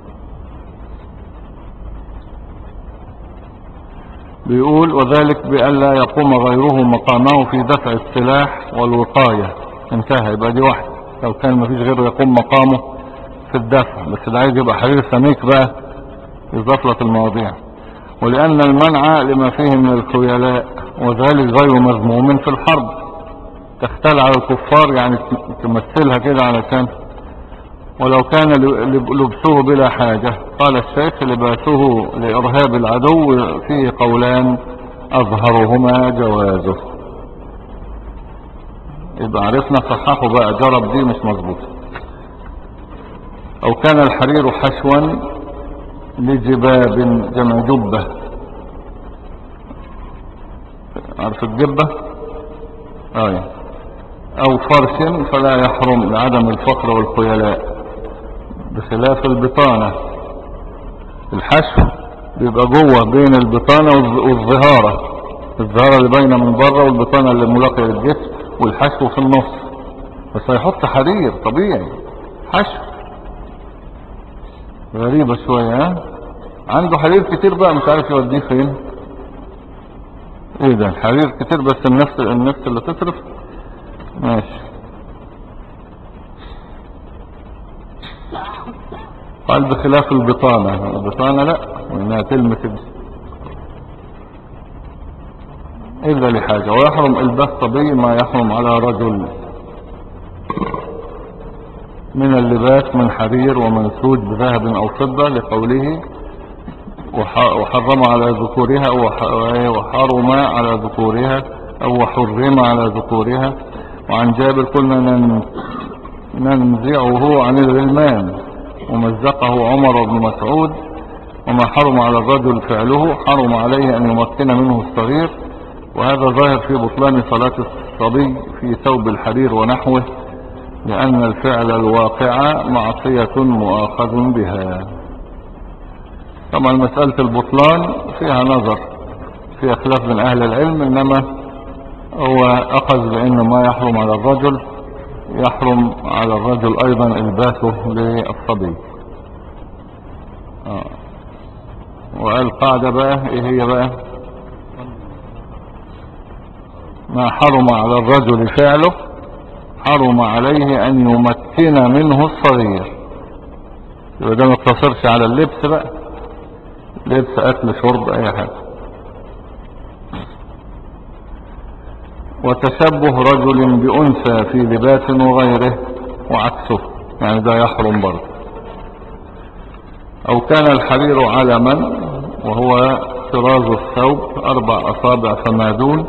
بيقول وذلك بألا يقوم غيره مقامه في دفع السلاح والوقاية. انتهى، يبقى دي واحدة. لو كان مفيش غيره يقوم مقامه في الدفع، بس ده عايز يبقى حرير سميك بقى يضاف لك المواضيع. ولأن المنع لما فيه من الخيلاء، وذلك غير مذموم في الحرب. تختل على الكفار يعني تمثلها كده علشان، ولو كان لبسه بلا حاجة. قال الشيخ لباسه لإرهاب العدو فيه قولان أظهرهما جوازه. يبقى عرفنا صححه بقى، جرب دي مش مظبوطة. أو كان الحرير حشوا لجباب، جمع جبة، عارف الجبة؟ أو فرش فلا يحرم لعدم الفقر والخيلاء. بخلاف البطانة. الحشو بيبقى جوه بين البطانة والظهارة، الظهارة اللي باينة من بره والبطانة اللي ملاقية للجسم، والحشو في النص. بس هيحط حرير طبيعي، حشو. غريبة شوية، ها؟ عنده حرير كتير بقى، مش عارف يوديه فين. ايه ده، الحرير كتير بس النفس اللي تصرف. ماشي. قال بخلاف البطانة لا، انها تلمس الا لحاجة. ويحرم الباس صبي ما يحرم على رجل من اللباس من حرير ومنسوج بذهب او فضة، لقوله وحرم على ذكورها وحرم على ذكورها او وحرم على ذكورها. وعن جابر كنا ننزعه عن الغلمان، ومزقه عمر بن مسعود. وما حرم على الرجل فعله حرم عليه ان يمكن منه الصغير. وهذا ظاهر في بطلان صلاة الصبي في ثوب الحرير ونحوه، لأن الفعل الواقع معصية مؤاخذ بها. طبعا مسألة البطلان فيها نظر، فيها خلاف من أهل العلم، إنما هو أخذ بأن ما يحرم على الرجل يحرم على الرجل أيضا إلباسه للصبي. وقال قاعدة بقى، إيه هي بقى؟ ما حرم على الرجل فعله حرم عليه أن يمكن منه الصغير. يبقى ده ما اقتصرش على اللبس بقى، لبس أكل شرب أي حاجة. وتشبه رجل بأنثى في لباس وغيره وعكسه، يعني ده يحرم برضه. أو كان الحرير علما وهو طراز الثوب 4 أصابع فما دون،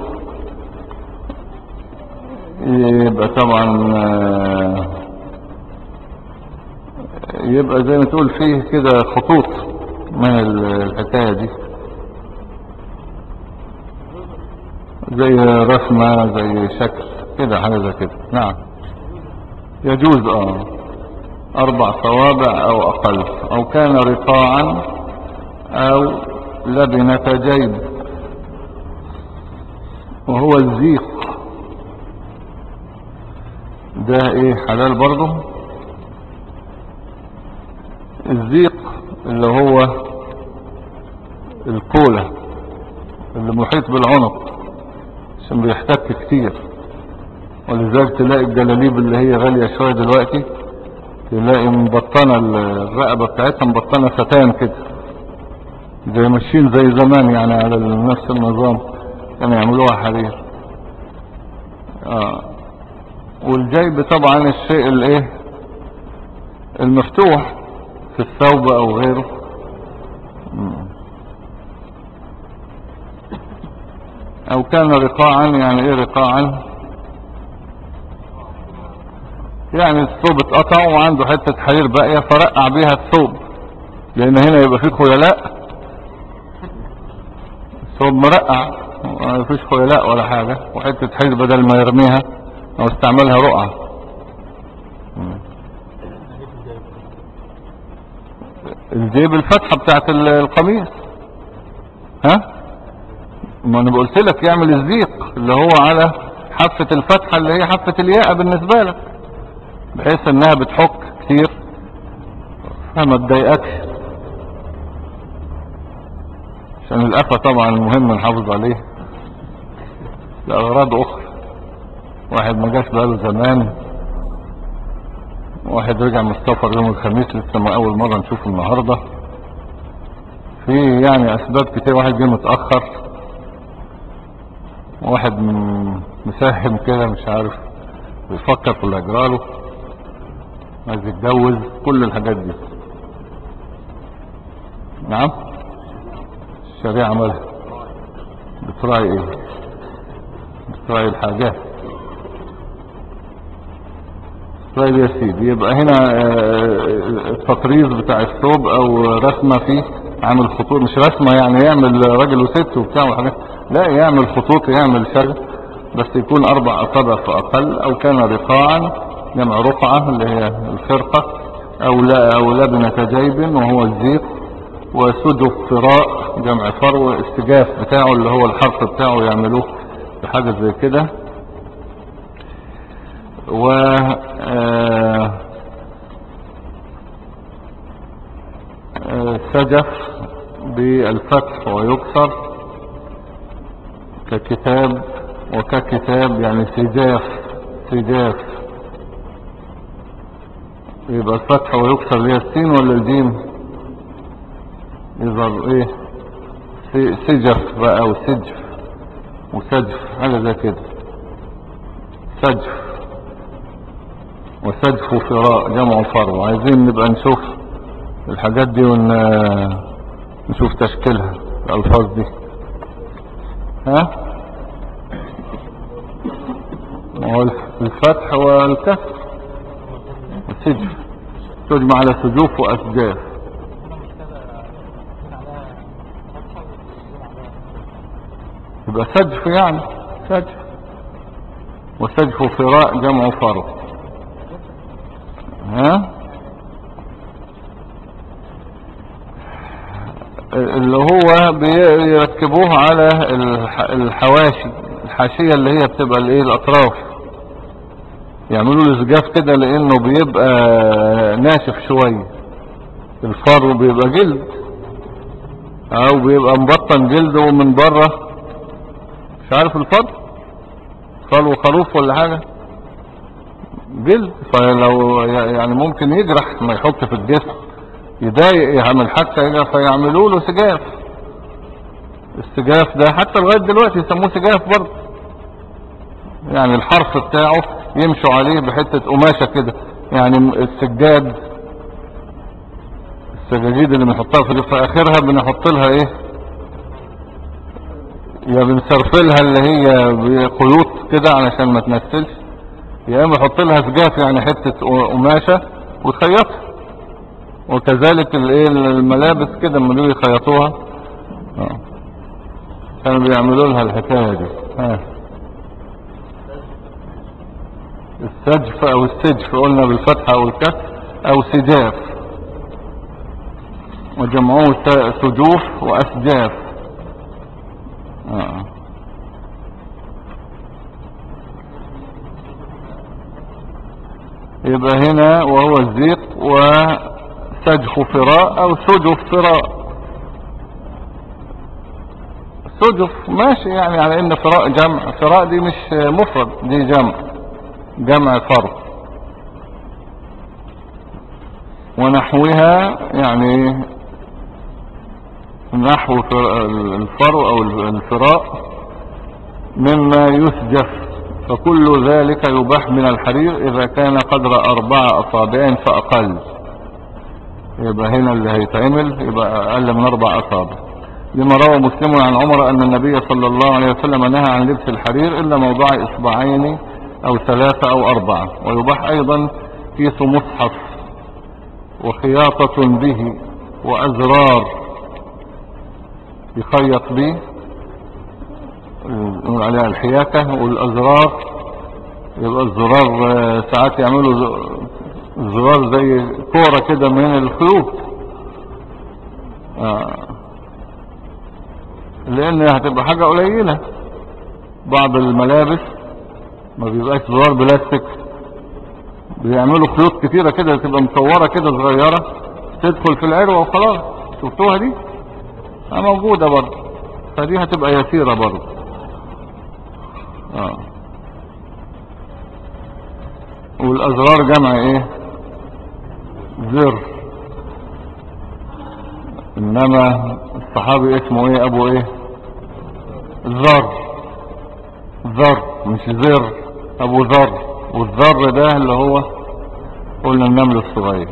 يبقى طبعا يبقى زي ما تقول فيه كده خطوط من الحكاية دي، زي رسمة زي شكل كده، حاجة زي كده. نعم يجوز 4 صوابع او اقل. او كان رقاعا او لبنة جيب، وهو الزيق ده ايه، حلال برضه. الزيق اللي هو الكولة اللي محيط بالعنق عشان بيحتك كتير، ولذلك تلاقي الجلاليب اللي هي غالية شوية دلوقتي تلاقي مبطنة الرقبة بتاعتها مبطنة ستان كده، زي ماشيين زي زمان يعني على نفس النظام كانوا يعملوها حرير. والجيب طبعا الشيء الايه المفتوح في الثوب او غيره. او كان رقاعا، يعني ايه رقاعا؟ يعني الثوب اتقطع وعنده حتة حرير باقية فرقع بيها الثوب، لان هنا يبقى فيه خيلاء، الثوب مرقع مفيش خيلاء ولا حاجة، وحتة حرير بدل ما يرميها او استعملها رقعة. الجيب الفتحة بتاعت القميص، ها؟ ما انا قلت لك يعمل الزيق اللي هو على حافة الفتحة اللي هي حافة الياقة بالنسبة لك، بحيث انها بتحك كتير فما تضايقكش، عشان القفا طبعا مهم نحافظ عليه لأغراض اخرى. واحد ما جاش بقاله زمان، واحد رجع من السفر يوم الخميس، لسه ما اول مرة نشوفه النهاردة، في يعني اسباب كتير. واحد جه متأخر، واحد مساهم كده مش عارف بيفكر في اللي اجراله، عايز يتجوز، كل الحاجات دي. نعم الشريعة مالها بتراعي ايه؟ بتراعي الحاجات. طيب يا سيدي، يبقى هنا التطريز بتاع الثوب او رسمة فيه عامل خطوط، مش رسمة يعني يعمل راجل وست وبتاع وحاجات، لا يعمل خطوط، يعمل شغل، بس يكون 4 أصابع فأقل. او كان رقاعا، جمع رقعة اللي هي الخرقة، أو لبنة جيب وهو الزيق. وسدف فراء جمع فرو، السجاف بتاعه اللي هو الحرف بتاعه يعملوه بحاجة زي كده. و سجف بالفتح ويكسر ككتاب وككتاب، يعني سجاف. سجاف يبقى الفتح ويكسر ليها السين ولا الجيم؟ يظهر ايه؟ سجف بقى او سجف وسجف حاجة زي كده. سجف وسجف فراء جمع فرو. عايزين نبقى نشوف الحاجات دي ونشوف تشكيلها الألفاظ دي. ها هو الفتح والكسر والسجف تجمع على سجوف وأسجاف. يبقى سجف يعني سجف. وسجف فراء جمع فرو. ها اللي هو بيركبوه على الحواشي، الحاشية اللي هي بتبقى الايه الاطراف، يعملوا له زجاف كده لانه بيبقى ناشف شوية. الفرو بيبقى جلد او بيبقى مبطن جلده من بره. مش عارف فرو خروف ولا حاجة جلد، فلو يعني ممكن يجرح ما يحط في الجسم يضايق يعمل حتى فيعملوا له سجاف. السجاف ده حتى لغاية دلوقتي يسموه سجاف برضه، يعني الحرف بتاعه يمشوا عليه بحتة قماشة كده. يعني السجاجيد اللي بنحطها في اخرها بنحط لها ايه، يا بنسرفلها اللي هي بخيوط كده علشان ما تنسلش، يا اما نحط لها سجاف يعني حتة قماشة وتخيطها. وكذلك الايه الملابس كده لما بيجوا يخيطوها كانوا بيعملوا لها الحكاية دي. السجف او السجف قلنا بالفتحة او الكسر او سجاف، وجمعوه سجوف واسجاف. يبقى هنا وهو الزيق وسجف فراء او سجف فراء. سجف ماشي يعني على ان فراء جمع، فراء دي مش مفرد، دي جمع فرد. ونحوها يعني نحو الفرو او الفراء مما يسجف، فكل ذلك يباح من الحرير اذا كان قدر 4 أصابع فاقل. يبقى هنا اللي هيتعمل يبقى اقل من 4 أصابع. لما روى مسلم عن عمر ان النبي صلى الله عليه وسلم نهى عن لبس الحرير الا موضع 2 او 3 او 4. ويباح ايضا كيس مصحف وخياطة به وازرار يخيط به، نقول عليها الحياكة. والازرار يبقى الزرار ساعات يعملوا زرار زي كورة كده من الخيوط، لان هتبقى حاجة قليلة. بعض الملابس ما بيبقاش زرار بلاستيك، بيعملوا خيوط كتيرة كده تبقى مصورة كده صغيرة تدخل في العروة وخلاص. شفتوها دي؟ موجودة برضه، فدي هتبقى يسيرة برضه. والازرار جمع ايه؟ زر. انما الصحابي اسمه ايه؟ ابو ايه؟ ذر. ذر مش زر، ابو ذر. والذر ده اللي هو قلنا النمل الصغير.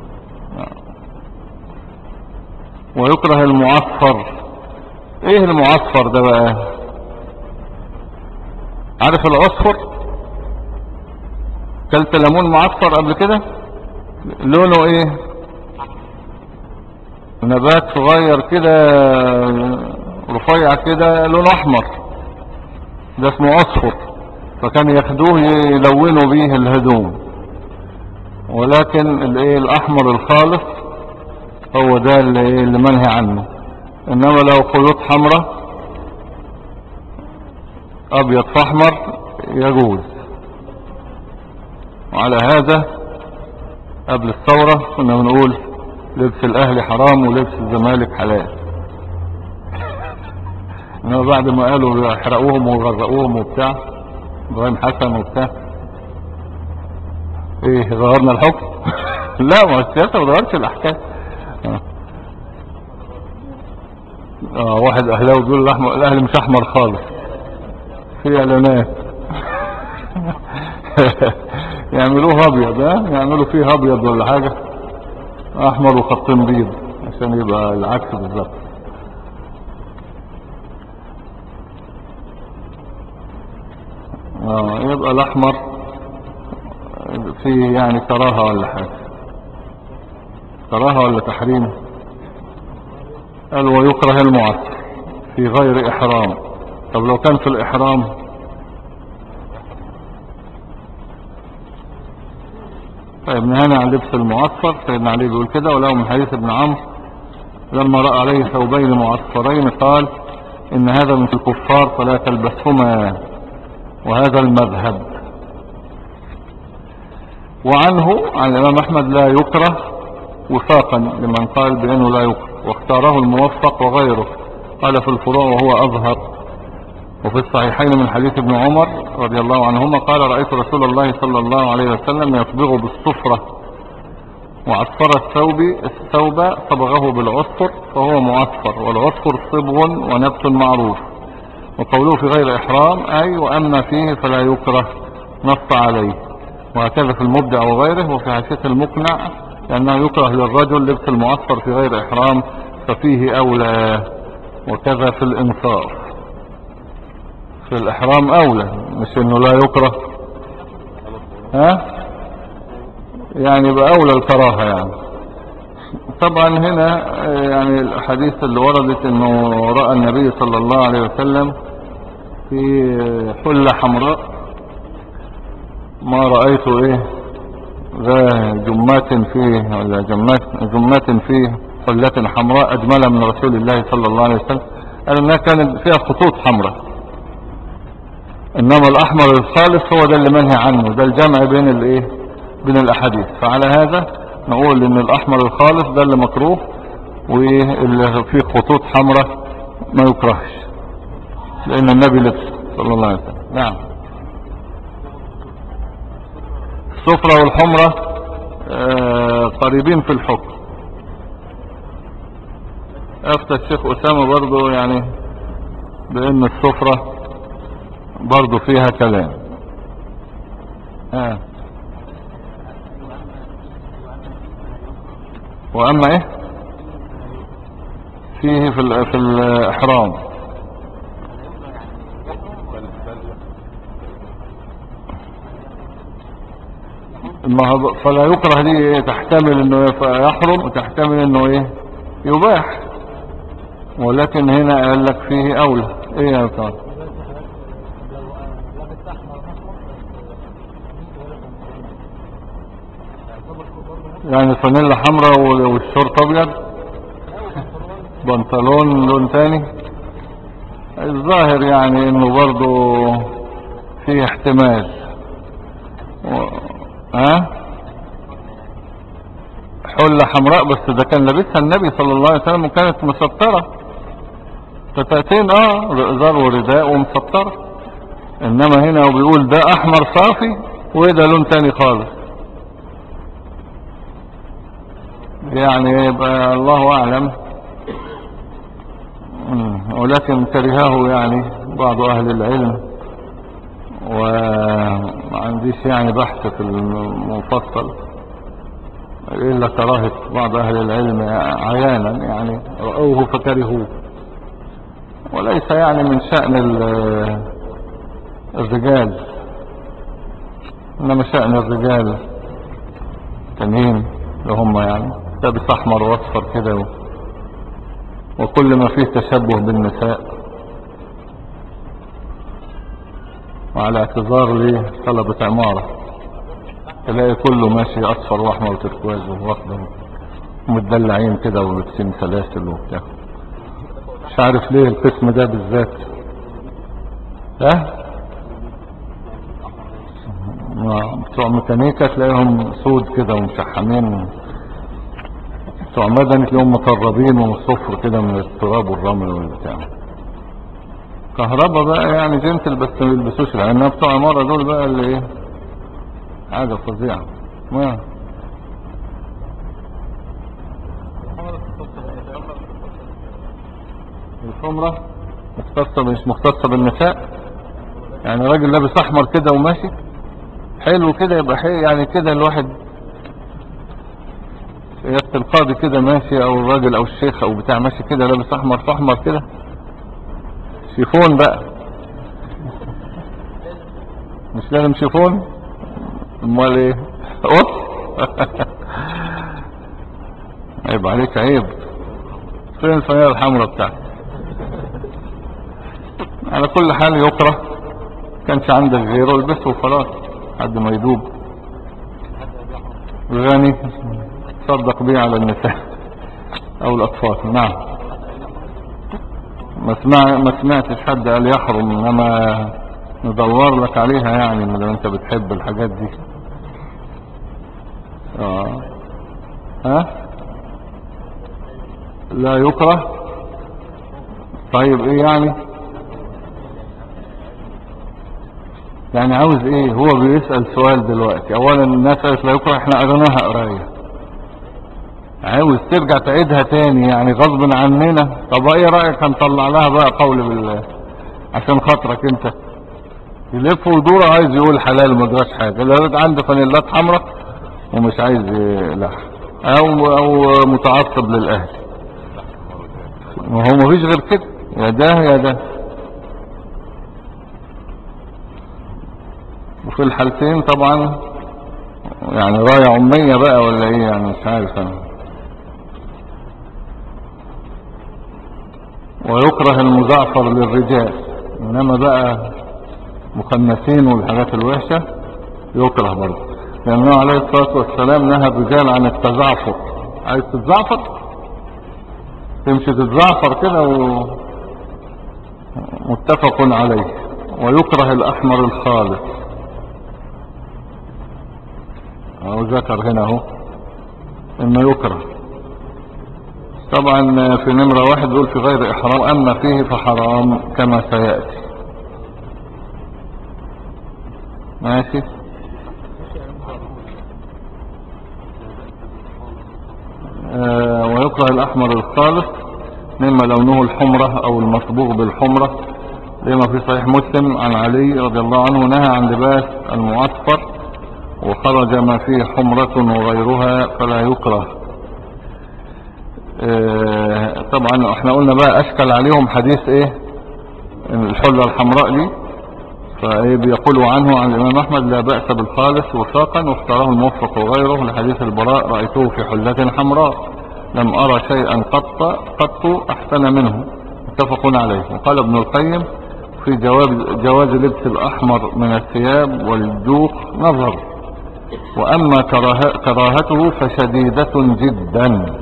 ويكره المعصفر. ايه المعصفر ده بقى؟ عارف العصفر؟ كلت ليمون معصفر قبل كده؟ لونه ايه؟ نبات صغير كده رفيع كده لونه احمر، ده اسمه عصفر. فكان ياخدوه يلونوا بيه الهدوم. ولكن الايه الاحمر الخالص هو ده اللي منهي عنه. انما لو خيوط حمراء ابيض فاحمر يجوز. وعلى هذا قبل الثورة كنا بنقول لبس الاهلي حرام ولبس الزمالك حلال. انما بعد ما قالوا يحرقوهم ويغرقوهم وبتاع ابراهيم حسن وبتاع ايه غيرنا الحكم. لا ما السياسة ما غيرتش الاحكام. واحد اهلاوي بيقول الاهلي مش احمر خالص في اعلانات. يعملوه ابيض، يعملوا فيه ابيض ولا حاجة احمر وخطين بيض عشان يبقى العكس بالظبط. يبقى الاحمر فيه يعني كراهة ولا حاجة، كراهة ولا تحريم. قال ويكره المعسر في غير احرام. طب لو كان في الاحرام طيب نهانا عن لبس المعصفر. سيدنا علي بيقول كده، وله من حديث ابن عمرو لما رأى عليه ثوبين معصفرين قال ان هذا من الكفار فلا تلبسهما، وهذا المذهب. وعنه عن الامام احمد لا يكره وفاقا لمن قال بانه لا يكره، واختاره الموفق وغيره قال في الفروع وهو اظهر. وفي الصحيحين من حديث ابن عمر رضي الله عنهما قال رأيت رسول الله صلى الله عليه وسلم يصبغ بالصفرة وعصفر الثوب صبغه بالعصفر فهو معصفر، والعصفر صبغ ونبت معروف. وقوله في غير إحرام أي وأما فيه فلا يكره نص عليه. وهكذا في المبدع وغيره. وفي حاشية المقنع لأنه يكره للرجل لبس المعصفر في غير إحرام ففيه أولى. وكذا في الإنصاف في الإحرام أولى، مش إنه لا يكره، يعني بأولى الكراهة يعني. طبعا هنا يعني الحديث اللي وردت إنه رأى النبي صلى الله عليه وسلم في حلة حمراء ما رأيته ذا جمات فيه ولا جمات فيه حلة حمراء أجمل من رسول الله صلى الله عليه وسلم. قال إنها كانت فيها خطوط حمراء. انما الاحمر الخالص هو ده اللي منهي عنه، ده الجمع بين الاحاديث. فعلى هذا نقول ان الاحمر الخالص ده اللي مكروه، واللي فيه خطوط حمراء ما يكرهش لان النبي لبسه صلى الله عليه وسلم. نعم. الصفرة والحمرة قريبين في الحكم. افتى الشيخ اسامة برضو يعني بان الصفرة برضو فيها كلام. واما فيه في الاحرام فلا يكره دي تحتمل انه يحرم وتحتمل انه يباح. ولكن هنا قال لك فيه اولى. يا طارق يعني فانيلا حمراء والشورت ابيض بنطلون لون تاني. الظاهر يعني انه برضو فيه احتمال. حلة حمراء بس ده كان لابسها النبي صلى الله عليه وسلم وكانت مسطرة فتاتين زر ورداء ومسطرة. انما هنا وبيقول ده احمر صافي وده لون تاني خالص، يعني يبقى الله اعلم. ولكن كرهه يعني بعض اهل العلم، وما عنديش يعني بحث في المفصل الا كراهة بعض اهل العلم عيانا يعني رأوه فكرهوه. وليس يعني من شأن الرجال، انما شأن الرجال تنين لهم يعني لابس احمر واصفر كده وكل ما فيه تشبه بالنساء، وعلى اعتذار لطلبة عمارة. تلاقي كله ماشي اصفر واحمر وتركواز واخضر ومتدلعين كده ولابسين سلاسل وبتاع. مش عارف ليه القسم ده بالذات. ها بتوع ميكانيكا تلاقيهم سود كده ومشحمين، بتوع مدني تلاقيهم مطربين وصفر كده من التراب والرمل والبتاع. كهرباء بقى يعني جنتل بس ما يلبسوش، لان بتوع عمارة دول بقى اللي ايه حاجة فظيعة. ما الحمرة مختصة مش مختصة بالنساء، يعني راجل لابس احمر كده وماشي حلو كده يبقى حلو، يعني كده الواحد سيادة القاضي كده ماشي او الراجل او الشيخ او بتاع ماشي كده لابس احمر في احمر كده شيفون بقى، مش لازم شيفون، امال ايه قط عيب عليك عيب. فين الفنانة الحمراء بتاعتك؟ على كل حال يكره، كانش عندك غيره البسه وخلاص لحد ما يدوب. غني صدق بيه على النساء او الاطفال. نعم ما سمعتش حد قال يحرم، انما ندور لك عليها يعني لو انت بتحب الحاجات دي. ها لا يكره. طيب ايه يعني عاوز ايه؟ هو بيسأل سؤال دلوقتي. اولا الناس قالت لا يكره، احنا قريناها قرايه، عاوز ترجع تعيدها تاني يعني غصب عننا. طب ايه رأيك هنطلع لها بقى قول بالله عشان خاطرك انت؟ يلف ودور عايز يقول حلال ما جراش حاجه، لا عنده فانيلات حمراء ومش عايز لحم، او متعصب للاهل. ما هو مفيش غير كده، يا ده يا ده. وفي الحالتين طبعا يعني راية عمية بقى ولا ايه يعني مش عارف انا. ويكره المزعفر للرجال، انما بقى مخنثين والحاجات الوحشة يكره برضه، لانه عليه الصلاة والسلام نهى الرجال عن التزعفر. عايز تتزعفر تمشي تتزعفر كده متفق عليه. ويكره الاحمر الخالص، اهو ذكر هنا اهو انه يكره. طبعا في نمرة 1 دول في غير احرام، اما فيه فحرام كما سيأتي. ماشي. ويكره الاحمر الخالص مما لونه الحمرة او المصبوغ بالحمرة، لما في صحيح مسلم عن علي رضي الله عنه نهى عن لباس المعصفر، وخرج ما فيه حمرة وغيرها فلا يكره. طبعا احنا قلنا بقى اشكل عليهم حديث ايه الحلة الحمراء دي، فايه بيقولوا عنه عن الامام احمد لا بأس بالخالص وفاقا، واختاره الموفق وغيره لحديث البراء رأيته في حلة حمراء لم ارى شيئا قط احسن منه، متفق عليه. وقال ابن القيم في جواز لبس الاحمر من الثياب والجوق نظر، واما كراهته فشديدة جدا،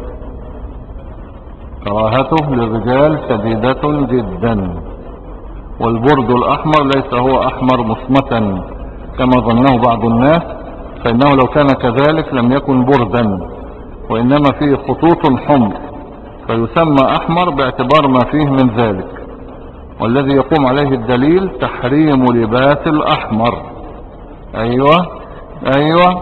كراهته للرجال شديدة جدا. والبرد الأحمر ليس هو أحمر مصمتا كما ظنه بعض الناس، فإنه لو كان كذلك لم يكن بردا، وإنما فيه خطوط حمر فيسمى أحمر باعتبار ما فيه من ذلك. والذي يقوم عليه الدليل تحريم لباس الأحمر. أيوة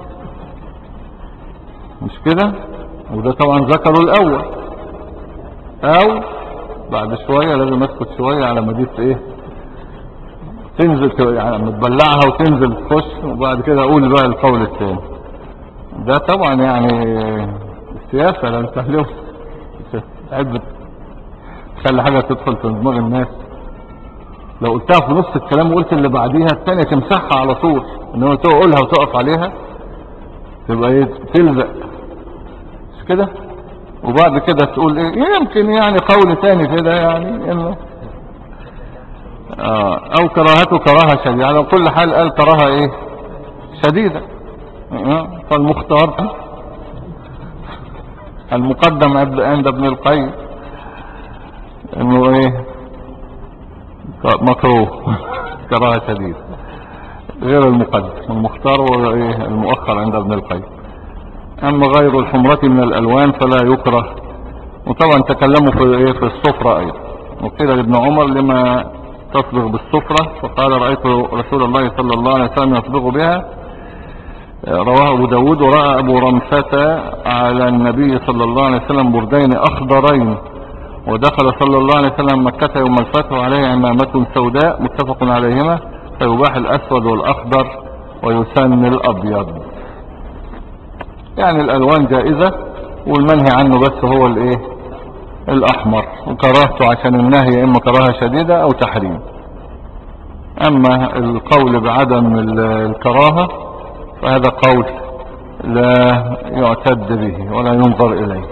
مش كده؟ وده طبعا ذكروا الأول، أو بعد شوية لازم اسكت شوية على ما دي ايه تنزل يعني متبلعها وتنزل تخش، وبعد كده اقول بقى القول الثاني. ده طبعا يعني السياسة لو انت له تحب تخلي حاجة تدخل في دماغ الناس، لو قلتها في نص الكلام وقلت اللي بعديها الثانية تمسحها على طول، انما تقولها وتقف عليها تبقى ايه تلزق مش كده، وبعد كده تقول ايه يمكن يعني قول ثاني كده يعني انه او كراهته كراهة شديدة. على كل حال قال كراهة ايه شديدة، فالمختار المقدم عند ابن القيم انه ايه مكروه كراهة شديد، غير المقدم. المختار وايه المؤخر عند ابن القيم. اما غير الحمرة من الالوان فلا يكره. وطبعا تكلموا في ايه في الصفرة ايضا. وقيل لابن عمر لما تصبغ بالصفرة، فقال رأيت رسول الله صلى الله عليه وسلم يصبغ بها. رواه ابو داود. ورأى ابو رمسة على النبي صلى الله عليه وسلم بردين اخضرين، ودخل صلى الله عليه وسلم مكة يوم الفتح وعليه عمامة سوداء، متفق عليهما. فيباح الاسود والاخضر ويسن الابيض. يعني الالوان جائزة، والمنهي عنه بس هو الايه الاحمر، وكراهته عشان النهي اما كراهة شديدة او تحريم. اما القول بعدم الكراهة فهذا قول لا يعتد به ولا ينظر اليه.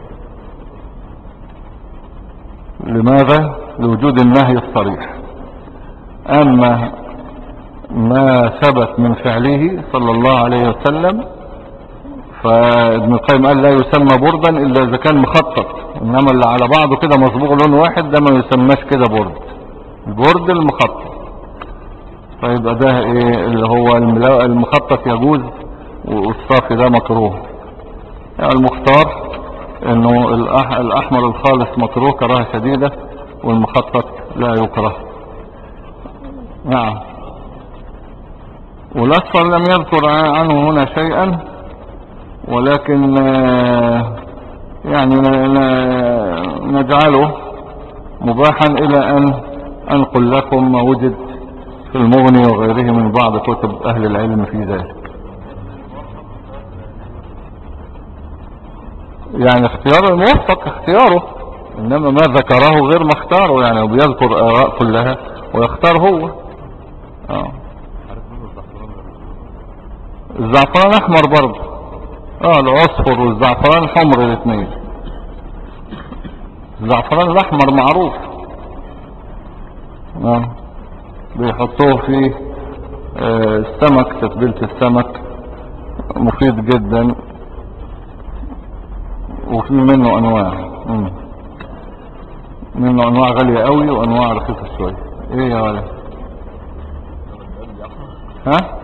لماذا؟ لوجود النهي الصريح. اما ما ثبت من فعله صلى الله عليه وسلم، فابن القيم قال لا يسمى بردا الا اذا كان مخطط، انما اللي على بعضه كده مصبوغ لون واحد ده ما يسماش كده برد. البرد المخطط. فيبقى ده ايه اللي هو المخطط يجوز، والصافي ده مكروه. يعني المختار انه الاحمر الخالص مكروه كراهة شديدة، والمخطط لا يكره. نعم. والاصفر لم يذكر عنه هنا شيئا، ولكن يعني نجعله مباحا الى ان انقل لكم ما وجد في المغني وغيره من بعض كتب اهل العلم في ذلك. يعني اختيار الموفق اختياره، انما ما ذكره غير ما اختاره. يعني بيذكر اراء كلها ويختار هو. الزعفران احمر برضه. العصفر والزعفران حمر الاثنين. الزعفران الاحمر معروف. بيحطوه في السمك، تتبيلة السمك مفيد جدا، وفي منه انواع. منه انواع غالية قوي وانواع رخيصة شوية. ايه يا ولد؟ ها؟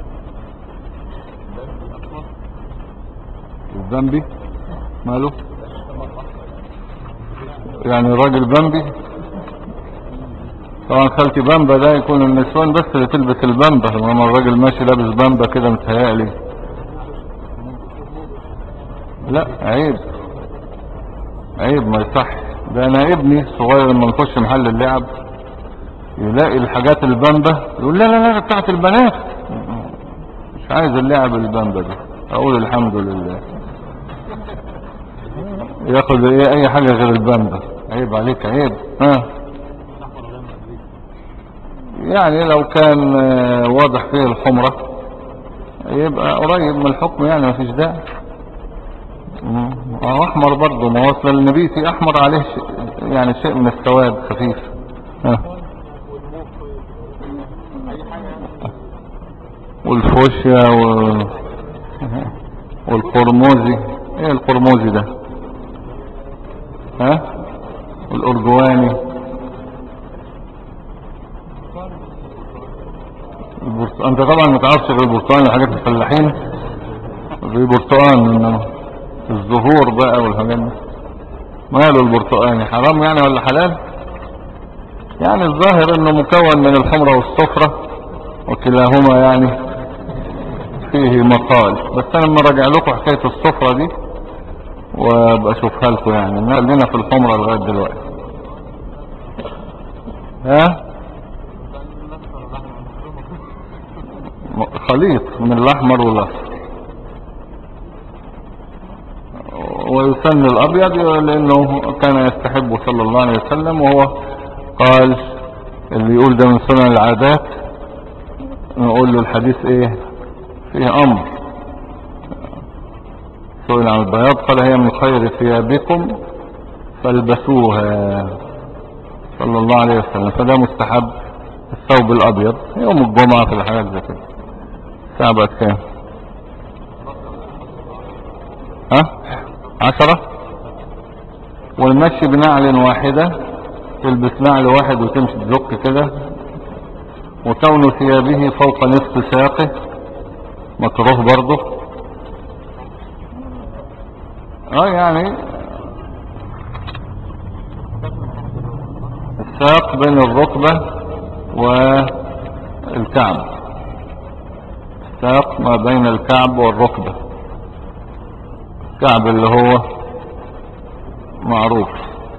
البامبي ماله؟ يعني الراجل بامبي. طبعا خالتي بامبا ده يكون النسوان بس اللي تلبس البامبا، لما الراجل ماشي لابس بامبا كده متهيألي. لا عيب، عيب ما يصح. ده انا ابني الصغير لما نخش محل اللعب يلاقي الحاجات البامبا يقول لا لا لا بتاعت البنات، مش عايز اللعب البامبا دي. اقول الحمد لله. ياخد ايه اي حاجة غير البامبا؟ عيب عليك، عيب. يعني لو كان واضح فيه الحمرة يبقى قريب من الحكم، يعني مفيش داعي. احمر برضه، ما وصل النبي في احمر عليه يعني شيء من السواد خفيف. والفوشيا والقرموزي. ايه القرموزي ده؟ والارجواني. انت طبعا ما تعرفش غير البرتقال، الحاجات الفلاحين في برتقال، انما الزهور بقى والحاجات دي. ماله البرتقاني؟ حرام يعني ولا حلال؟ يعني الظاهر انه مكون من الحمرة والصفرة، وكلاهما يعني فيه مقال. بس انا لما راجع لكم حكاية الصفرة دي وابقى اشوفها لكم. يعني خلينا في الحمرة لغاية دلوقتي. خليط من الاحمر والاصفر. ويسن الابيض لانه كان يستحب صلى الله عليه وسلم، وهو قال اللي يقول ده من سنن العادات نقول له الحديث ايه فيه امر. سئل عن البياض قال هي من خير ثيابكم فالبسوها صلى الله عليه وسلم. فده مستحب الثوب الابيض يوم الجمعة في الحاجات زي كده. الساعة بقت كام؟ ها 10. والمشي بنعل واحدة، تلبس نعل واحد وتمشي تزق كده. وكون ثيابه فوق نصف ساقه مكروه برضه. يعني الساق بين الركبة والكعب، الساق ما بين الكعب والركبة، الكعب اللي هو معروف.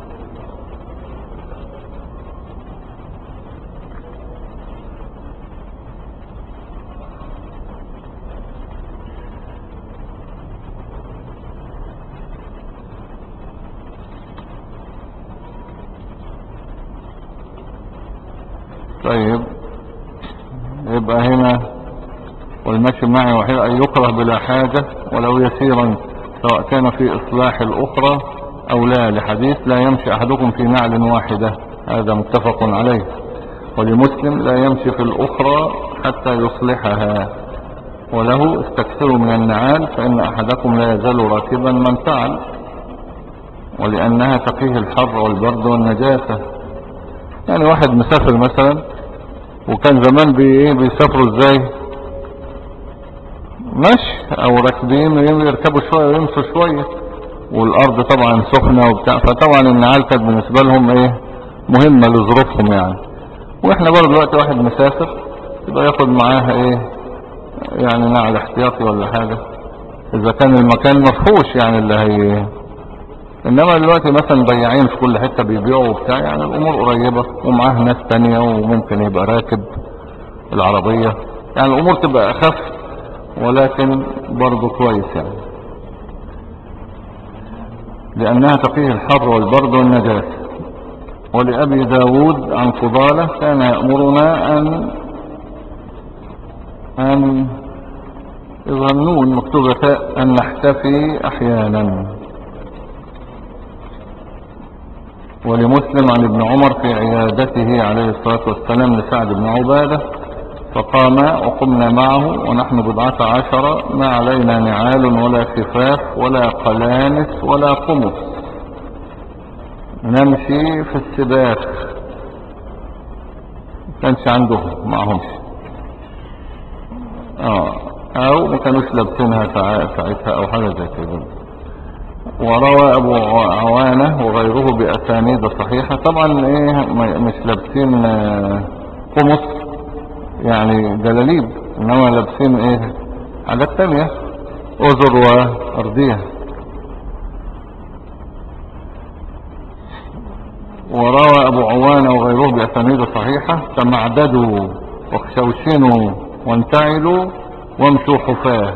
طيب يبقى هنا والمشي معي وحيد أن يكره بلا حاجة ولو يسيرا، سواء كان في إصلاح الأخرى أو لا، لحديث لا يمشي أحدكم في نعل واحدة، هذا متفق عليه. ولمسلم لا يمشي في الأخرى حتى يصلحها. وله استكثروا من النعال فإن أحدكم لا يزال راكبا من فعل، ولأنها تقيه الحر والبرد والنجاسة. يعني واحد مسافر مثلا، وكان زمان بيسافروا ازاي؟ مشي او راكبين، يركبوا شوية ويمشوا شوية، والارض طبعا سخنة وبتاع، فطبعا النعال كانت بالنسبة لهم مهمة لظروفهم يعني. واحنا برضه دلوقتي واحد مسافر يبقى ياخد معاه يعني نعل احتياطي ولا حاجة، اذا كان المكان مفهوش يعني اللي انما دلوقتي مثلا بياعين في كل حتة بيبيعوا وبتاع، يعني الامور قريبة ومعاه ناس تانية وممكن يبقى راكب العربية، يعني الامور تبقى اخف، ولكن برضو كويس يعني، لانها تقيه الحر والبرد والنجاسة. ولأبي داود عن فضالة كان يأمرنا أن يظنون مكتوبة أن نحتفي أحيانا. ولمسلم عن ابن عمر في عيادته عليه الصلاة والسلام لسعد بن عبادة، فقام وقمنا معه ونحن 14، ما علينا نعال ولا خفاف ولا قلانس ولا قمص، نمشي في السباخ. كانش عندهم معهمش او ما كانوش لابسينها ساعتها او حاجة زي كده. وروى ابو عوانة وغيره باسانيد صحيحة. طبعا مش لابسين قمص يعني جلاليب، انما لابسين حاجات تانية، أذر وأردية. وروى أبو عوانة وغيره بأسانيد صحيحة: تمعددوا واخشوشنوا وانتعلوا وامشوا حفاه.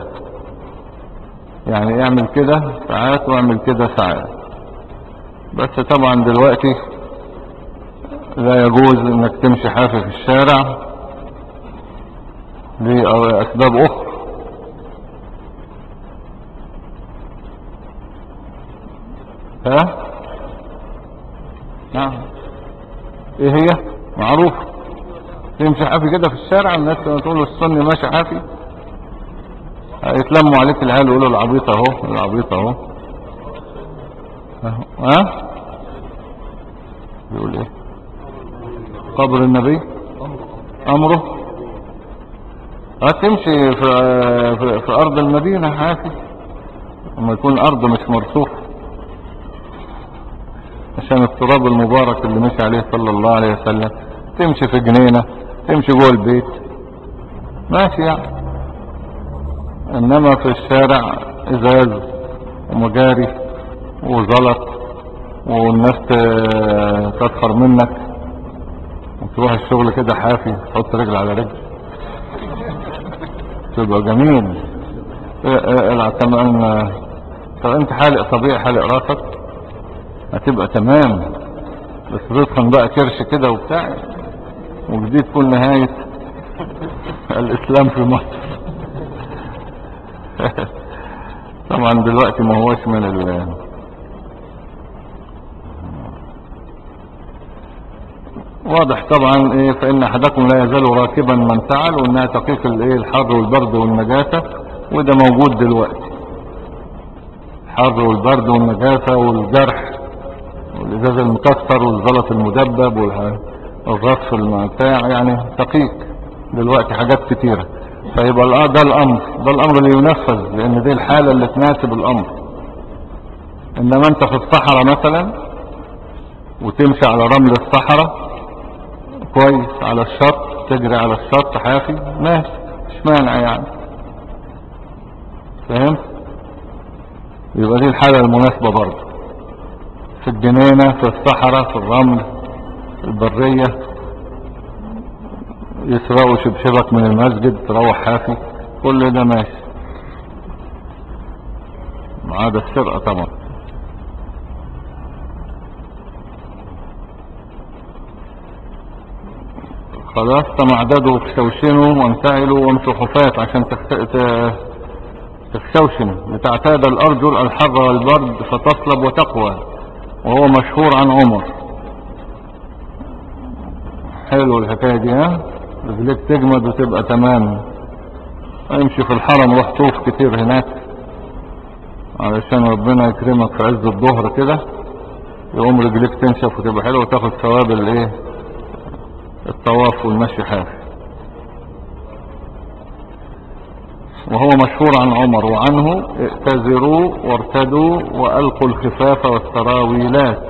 يعني اعمل كده ساعات واعمل كده ساعات، بس طبعا دلوقتي لا يجوز انك تمشي حافي في الشارع لأسباب أخرى. نعم. ايه هي معروف تمشي حافي كده في الشارع، الناس تقول له السني ماشي حافي، هيتلموا عليك العيال يقولوا العبيط اهو العبيط اهو. يقول ايه؟ قبر النبي امره هتمشي في ارض المدينة حافي، لما يكون ارض مش مرصوفة، عشان التراب المبارك اللي مشي عليه صلى الله عليه وسلم. تمشي في جنينة، تمشي جوه البيت ماشي يعني، انما في الشارع ازاز ومجاري وزلط والناس تدخر منك، وتروح الشغل كده حافي تحط رجل على رجل تبقى جميل. العب كمان. طب انت حالق طبيعي، حالق راسك هتبقى تمام، بس تدخن بقى كرش كده وبتاع، وجديد تكون نهاية الاسلام في مصر. طبعا دلوقتي ما هوش من واضح طبعا. فإن أحدكم لا يزال راكبا من فعل، وإنها تقيك الحر والبرد والنجاسة، وده موجود دلوقتي الحر والبرد والنجاسة والجرح والإزاز المكسر والزلط المدبب والرصف المتاع، يعني تقيك دلوقتي حاجات كتيرة. فيبقى ده الأمر اللي ينفذ، لأن دي الحالة اللي تناسب الأمر. إنما أنت في الصحراء مثلا وتمشي على رمل الصحراء كويس، على الشط تجري على الشط حافي ماشي، مش مانع يعني، فاهم؟ يبقى دي الحالة المناسبة برضه. في الجنينة، في الصحراء، في الرمل، في البرية، يسرقوا شبشبك من المسجد تروح حافي، كل ده ماشي ما عدا السرقة طبعا. خلاص تمعددوا وتشوشنوا وانتعلوا وامشوا حفاة عشان تستوشن لتعتاد الأرجل الحر والبرد فتصلب وتقوى، وهو مشهور عن عمر. حلو الحكاية دي، ها؟ رجليك تجمد وتبقى تمام. امشي في الحرم، روح طوف كتير هناك علشان ربنا يكرمك في عز الظهر كده، يقوم رجليك تنشف وتبقى حلوة وتاخد ثواب الايه، الطواف والمشي حافي. وهو مشهور عن عمر. وعنه ائتزروا وارتدوا وألقوا الخفاف والسراويلات،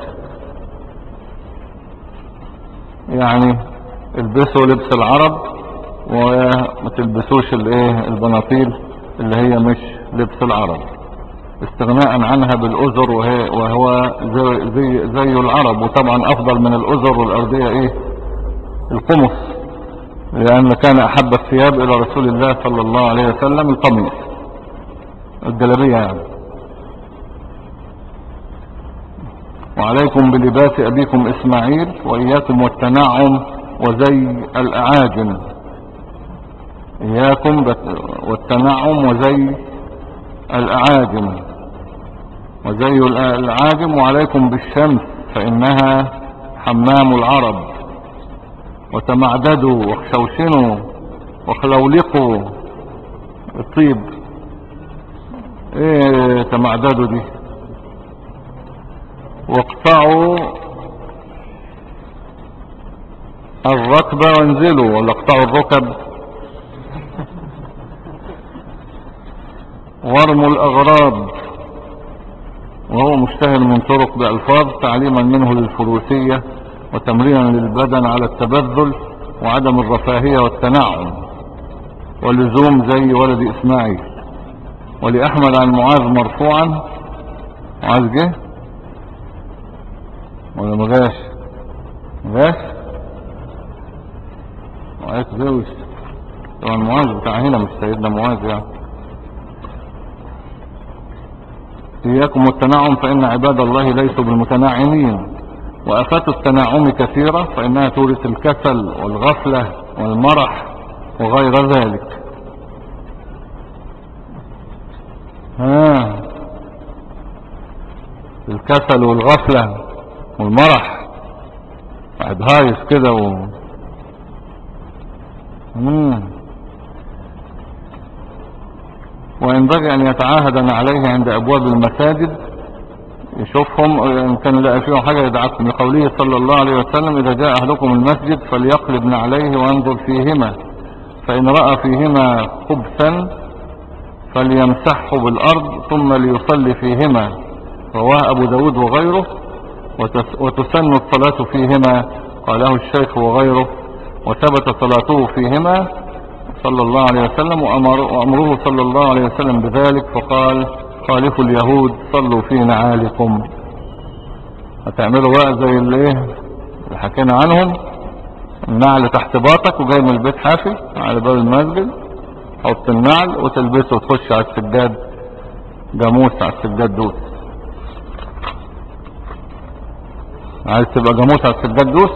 يعني البسوا لبس العرب وما تلبسوش الايه، البناطيل اللي هي مش لبس العرب، استغناء عنها بالأزر وهو زي العرب. وطبعا افضل من الأزر والأردية ايه، القمص، لأن كان أحب الثياب إلى رسول الله صلى الله عليه وسلم القميص، الجلابية يعني. وعليكم بلباس أبيكم إسماعيل وإياكم والتنعم وزي الأعاجم، إياكم والتنعم وزي الأعاجم، وزي الأعاجم. وعليكم بالشمس فإنها حمام العرب. وتمعددوا واخشوشنوا وخلولقوا، الطيب ايه تمعددوا دي. واقطعوا الركبة وانزلوا، ولا اقطعوا الركب. وارموا الأغراب، وهو مشتهر من طرق بألفاظ تعليما منه للفروسية وتمرينا للبدن على التبذل وعدم الرفاهية والتنعم ولزوم زي ولد إسماعيل. ولأحمد عن معاذ مرفوعا، معاذ جه ولا مجاش؟ مجاش معاذ زوج طبعا، معاذ بتاع هنا مش سيدنا معاذ يعني. إياكم والتنعم فإن عباد الله ليسوا بالمتناعمين. وآفات التناعم كثيرة فإنها تورث الكسل والغفلة والمرح وغير ذلك. الكسل والغفلة والمرح، واحد هايف كده وينبغي أن يتعاهد عليه عند أبواب المساجد، يشوفهم إن كان لقى فيهم حاجة يدعكم، لقوله صلى الله عليه وسلم إذا جاء أهلكم المسجد فليقلبن عليه وينظر فيهما، فإن رأى فيهما خبثا فليمسحه بالأرض ثم ليصلي فيهما. رواه أبو داود وغيره. وتسن الصلاة فيهما، قاله الشيخ وغيره، وثبت صلاته فيهما صلى الله عليه وسلم، وأمره صلى الله عليه وسلم بذلك، فقال خالفوا اليهود صلوا في نعالكم. هتعملوا بقى زي اللي حكينا عنهم، النعل تحت باطك وجاي من البيت حافي على باب المسجد، حط النعل وتلبسه وتخش على السجاد جاموس، على السجاد دوس. عايز تبقى جاموس على السجاد دوس.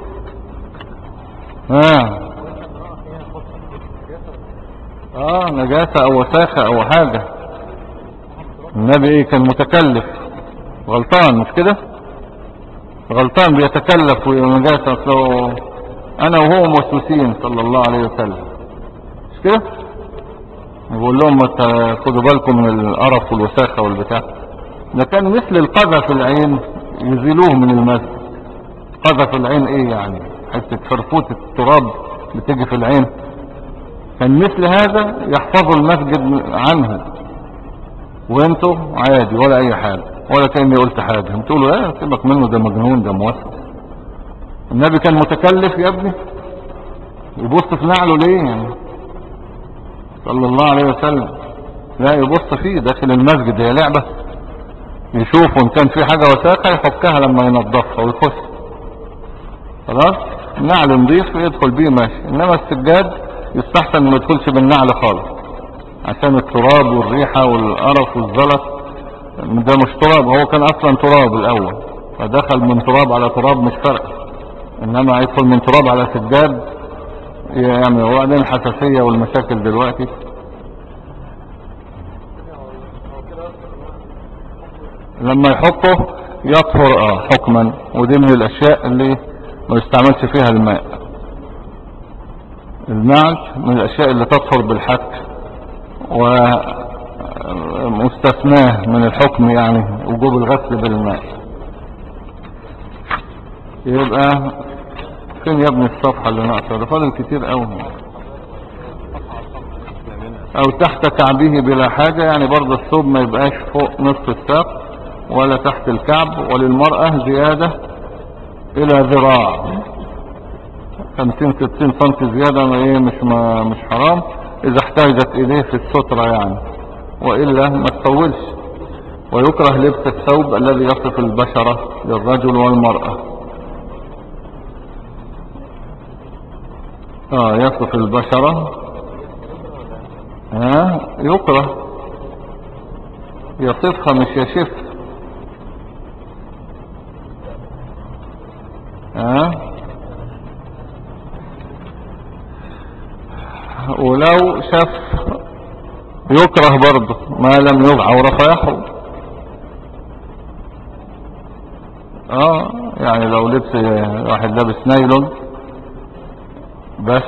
نجاسة او وساخة او حاجة. النبي كان متكلف غلطان، مش كده؟ غلطان بيتكلف ونجاسة اصله انا وهو موسوسين صلى الله عليه وسلم، مش كده؟ يقول لهم خدوا بالكم من القرف والوساخة والبتاع. ده كان مثل القذف العين يزيلوه من المسجد. قذف العين ايه يعني؟ حتة فرفوت التراب بتيجي في العين. كان مثل هذا يحفظوا المسجد عنه، وانتوا عادي ولا اي حاجة، ولا كأني قلت حاجة. انتوا تقولوا ايه سيبك منه، ده مجنون، ده موسوس. النبي كان متكلف يا ابني يبص في نعله ليه يعني صلى الله عليه وسلم؟ لا يبص فيه داخل المسجد، هي لعبة؟ يشوف ان كان في حاجة وساخة يحكها لما ينظفها ويخش. خلاص النعل نضيف يدخل بيه ماشي، انما السجاد يستحسن ما يدخلش بالنعل خالص عشان التراب والريحة والقرف والزلط. ده مش تراب، هو كان اصلا تراب الاول، فدخل من تراب على تراب مش فرق، انما يدخل من تراب على سجاد يعني. وبعدين الحساسية والمشاكل دلوقتي. لما يحطه يطهر حكما، ودي من الاشياء اللي ما يستعملش فيها الماء. النعج من الاشياء اللي تطهر بالحك، ومستثناه من الحكم يعني وجوب الغسل بالماء. يبقى فين يا ابني الصفحة اللي ناقصة؟ ده فاضل كتير قوي. او تحت كعبه بلا حاجة، يعني برضه الثوب ما يبقاش فوق نصف الساق ولا تحت الكعب. وللمرأة زيادة الى ذراع 50-60 سم زيادة، ما ايه مش حرام اذا احتاجت اليه في السترة يعني، وإلا ما تطولش. ويكره لبس الثوب الذي يصف البشرة للرجل والمرأة. يصف البشرة يكره، يصفها مش يشف. ولو شف يكره برضه ما لم يبع عورة فيحرم. يعني لو لبس واحد لابس نايلون بس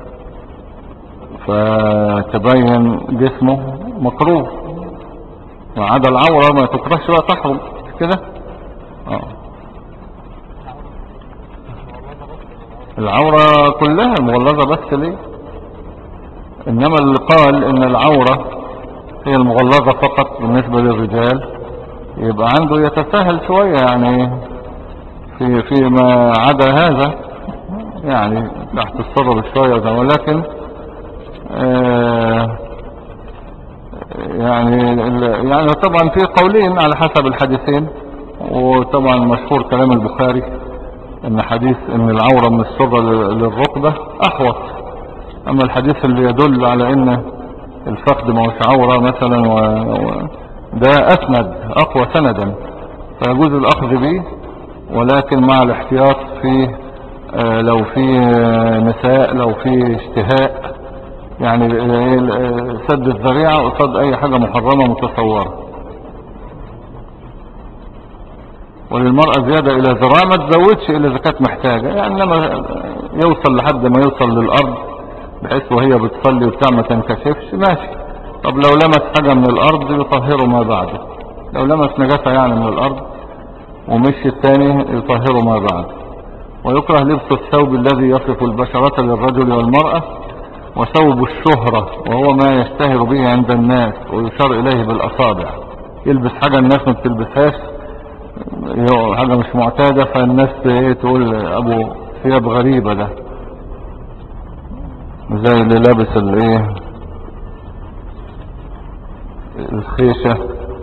فتبين جسمه مكروه، ما عدا العورة ما تكرهش بقى تحرم كده. العورة كلها مغلظة بس ليه؟ انما اللي قال ان العورة هي المغلظة فقط بالنسبة للرجال يبقى عنده يتساهل شوية يعني فيما عدا هذا، يعني تحت الصدر شوية. ولكن يعني طبعا في قولين على حسب الحديثين. وطبعا مشهور كلام البخاري ان حديث ان العورة من السرة للركبة احوط، اما الحديث اللي يدل على ان الفخذ ما هوش عورة مثلا ده اسند اقوى سندا، فيجوز الاخذ به، ولكن مع الاحتياط في لو في نساء، لو في اشتهاء، يعني سد الذريعة قصاد اي حاجة محرمة متصورة. وللمرأة زيادة الى ذراع، ما تزودش الا اذا كانت محتاجة يعني، لما يوصل لحد ما يوصل للارض بحيث وهي بتصلي وبتاع ما تنكشفش ماشي. طب لو لمس حاجة من الارض يطهره ما بعده، لو لمس نجاسة يعني من الارض ومشي الثاني يطهره ما بعد. ويكره لبس الثوب الذي يصف البشرة للرجل والمرأة. وثوب الشهرة وهو ما يشتهر به عند الناس ويشار اليه بالاصابع، يلبس حاجة الناس ما بتلبسهاش، حاجة مش معتادة، فالناس تقول ابو ثياب غريبة ده، زي اللي لابس الخيشة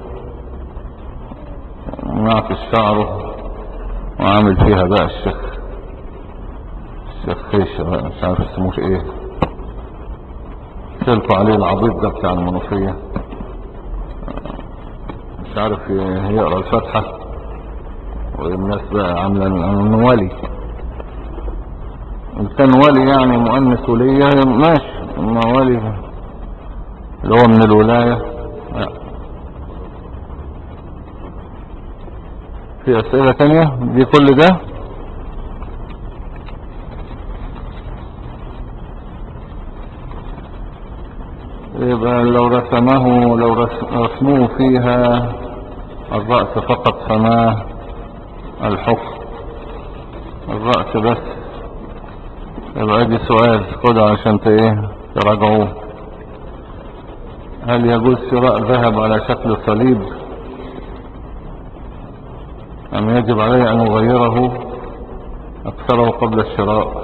ونعكس شعره وعامل فيها بقى الشيخ خيشة بقى، مش عارف اسمه ايه، سلكوا عليه العبيط ده بتاع المنوفية، مش عارف يقرأ الفاتحة، والناس بقى عاملة انه ولي. ان كان ولي يعني مؤنث ولية ماشي، اما ولي اللي هو من الولاية لا. في اسئلة تانية دي كل ده؟ يبقى لو رسموه فيها الرأس فقط فما الحكم؟ الرأس بس. يبقى دي سؤال خده عشان تراجعوه. هل يجوز شراء ذهب على شكل صليب أم يجب علي أن أغيره أكثره قبل الشراء؟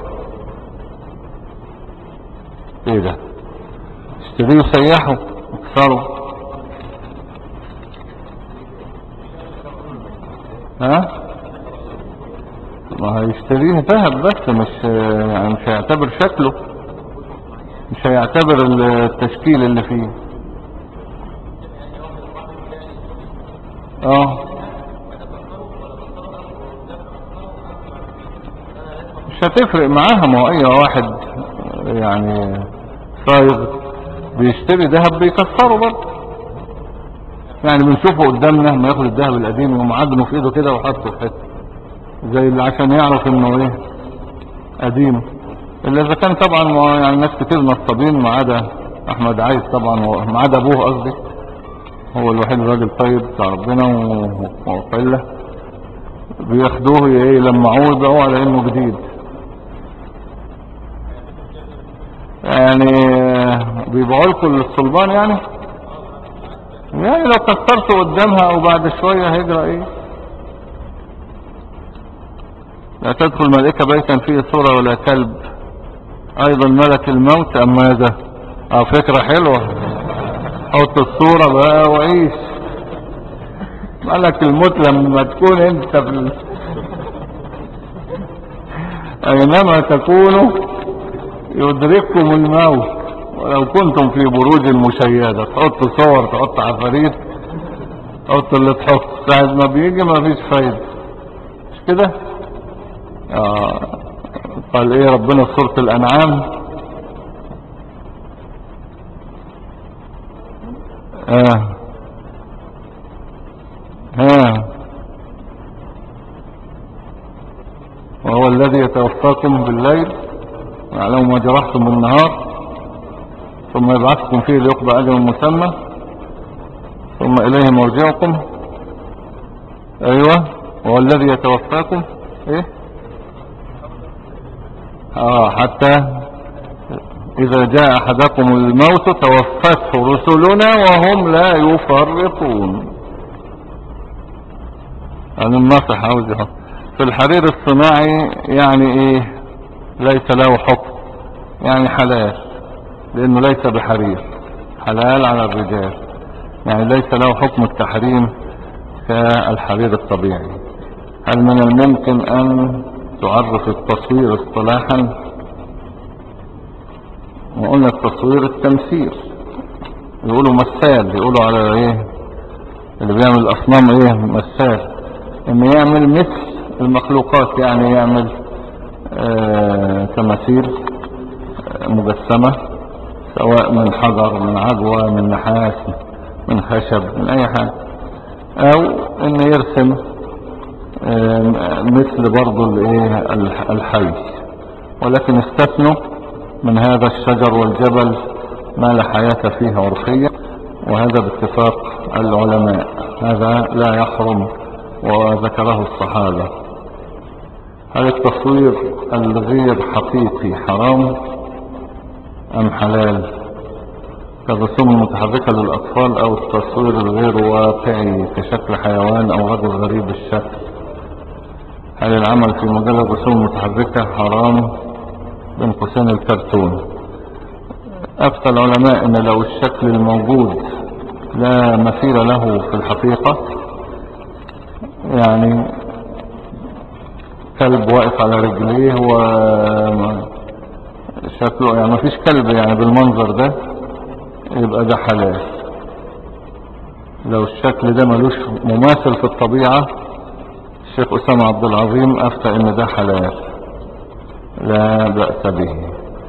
ايه ده؟ اشتريه وسيحه اكثره. ها؟ ما هيشتريه ذهب بس، مش يعني مش هيعتبر شكله، مش هيعتبر التشكيل اللي فيه. اه مش هتفرق معاها، ما هو اي واحد يعني صايغ بيشتري ذهب بيكسره برضه. يعني بنشوفه قدامنا ما ياخد الذهب القديم ومعدنه في ايده كده وحطه في حته زي اللي عشان يعرف انه قديم. الا اذا كان طبعا يعني ناس كتير نصابين ما عدا احمد عايز طبعا، ما عدا ابوه قصدي، هو الوحيد الراجل طيب بتاع ربنا وقله، بياخدوه يلمعوه يبيعوه على انه جديد. يعني بيبيعوا لكم الصلبان يعني لو كسرته قدامها او بعد شوية هيجرى ايه؟ لا تدخل ملائكة بيتا فيه صورة ولا كلب، ايضا ملك الموت ام ماذا؟ فكرة حلوة، حط الصورة بقى وعيش. ملك الموت لما تكون انت اينما تكونوا يدرككم الموت ولو كنتم في بروج مشيدة. تحط صور، تحط عفاريت، تحط اللي تحط، ساعة ما بيجي ما فيش فايدة، مش كده؟ قال ايه ربنا في سورة الانعام؟ ها وهو الذي يتوفاكم بالليل ويعلم ما جرحتم بالنهار ثم يبعثكم فيه ليقضى اجل مسمى ثم اليه مرجعكم. ايوه وهو الذي يتوفاكم ايه حتى اذا جاء احدكم الموت توفته رسلنا وهم لا يفرطون. يعني النصح عاوز يحط في الحرير الصناعي يعني ايه؟ ليس له حكم، يعني حلال لانه ليس بحرير، حلال على الرجال، يعني ليس له حكم التحريم كالحرير الطبيعي. هل من الممكن ان تعرف التصوير اصطلاحا؟ وقلنا التصوير التمثيل، يقولوا مثال، يقولوا على اللي بيعمل الاصنام مثال، انه يعمل مثل المخلوقات، يعني يعمل تماثيل مجسمة سواء من حجر، من عجوة، من نحاس، من خشب، من اي حاجة، او انه يرسم مثل برضو الحي، ولكن استثنوا من هذا الشجر والجبل ما لا حياة فيه عرفية، وهذا باتفاق العلماء، هذا لا يحرم وذكره الصحابة. هل التصوير الغير حقيقي حرام ام حلال كالرسوم المتحركة للاطفال او التصوير الغير واقعي كشكل حيوان او رجل غريب الشكل؟ هل العمل في مجال الرسوم المتحركة حرام بين قوسين الكرتون؟ افتى العلماء ان لو الشكل الموجود لا مثيل له في الحقيقة، يعني كلب واقف على رجليه وشكله يعني مفيش كلب يعني بالمنظر ده، يبقى ده حلال. لو الشكل ده ملوش مماثل في الطبيعة، الشيخ أسامة عبد العظيم افتى ان ده حلال لا بأس به.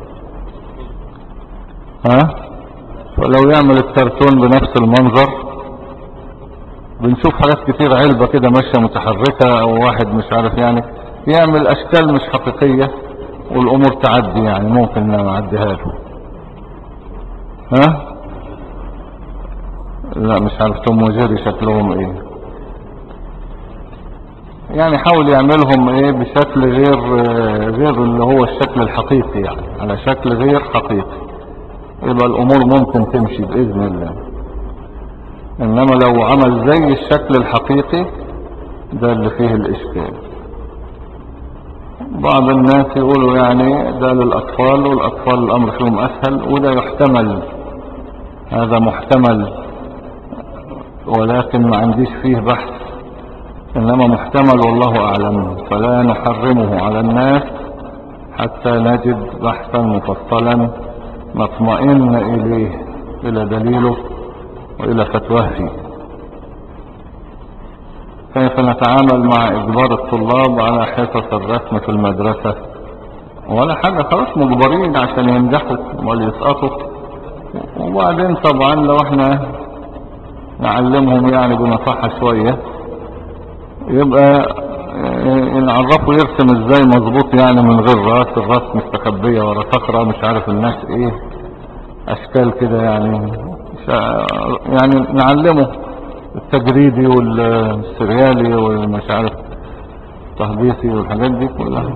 فلو يعمل الكرتون بنفس المنظر، بنشوف حاجات كتير علبة كده ماشية متحركة او واحد مش عارف يعني يعمل اشكال مش حقيقية والامور تعدي، يعني ممكن نعديها له. لا مش عارف توم وجيري شكلهم ايه. يعني حاول يعملهم ايه بشكل غير اللي هو الشكل الحقيقي، يعني على شكل غير حقيقي، يبقى الامور ممكن تمشي باذن الله. انما لو عمل زي الشكل الحقيقي ده اللي فيه الاشكال. بعض الناس يقولوا يعني ده للاطفال، والاطفال الامر فيهم اسهل، وده يحتمل، هذا محتمل، ولكن ما عنديش فيه بحث، انما محتمل والله اعلم، فلا نحرمه على الناس حتى نجد بحثا مفصلا نطمئن اليه، الى دليله والى فتواه فيه. كيف نتعامل مع اجبار الطلاب على حصص الرسم في المدرسة؟ ولا حاجة، خلاص مجبرين عشان ينجحوا ولا يسقطوا. وبعدين طبعا لو احنا نعلمهم يعني بنصحة شوية، يبقى نعرفه يرسم ازاي مظبوط، يعني من غير راس، الراس مستخبية ورا صخرة، مش عارف الناس ايه اشكال كده، يعني نعلمه التجريدي والسريالي والمش عارف التهبيطي والحاجات دي كلها.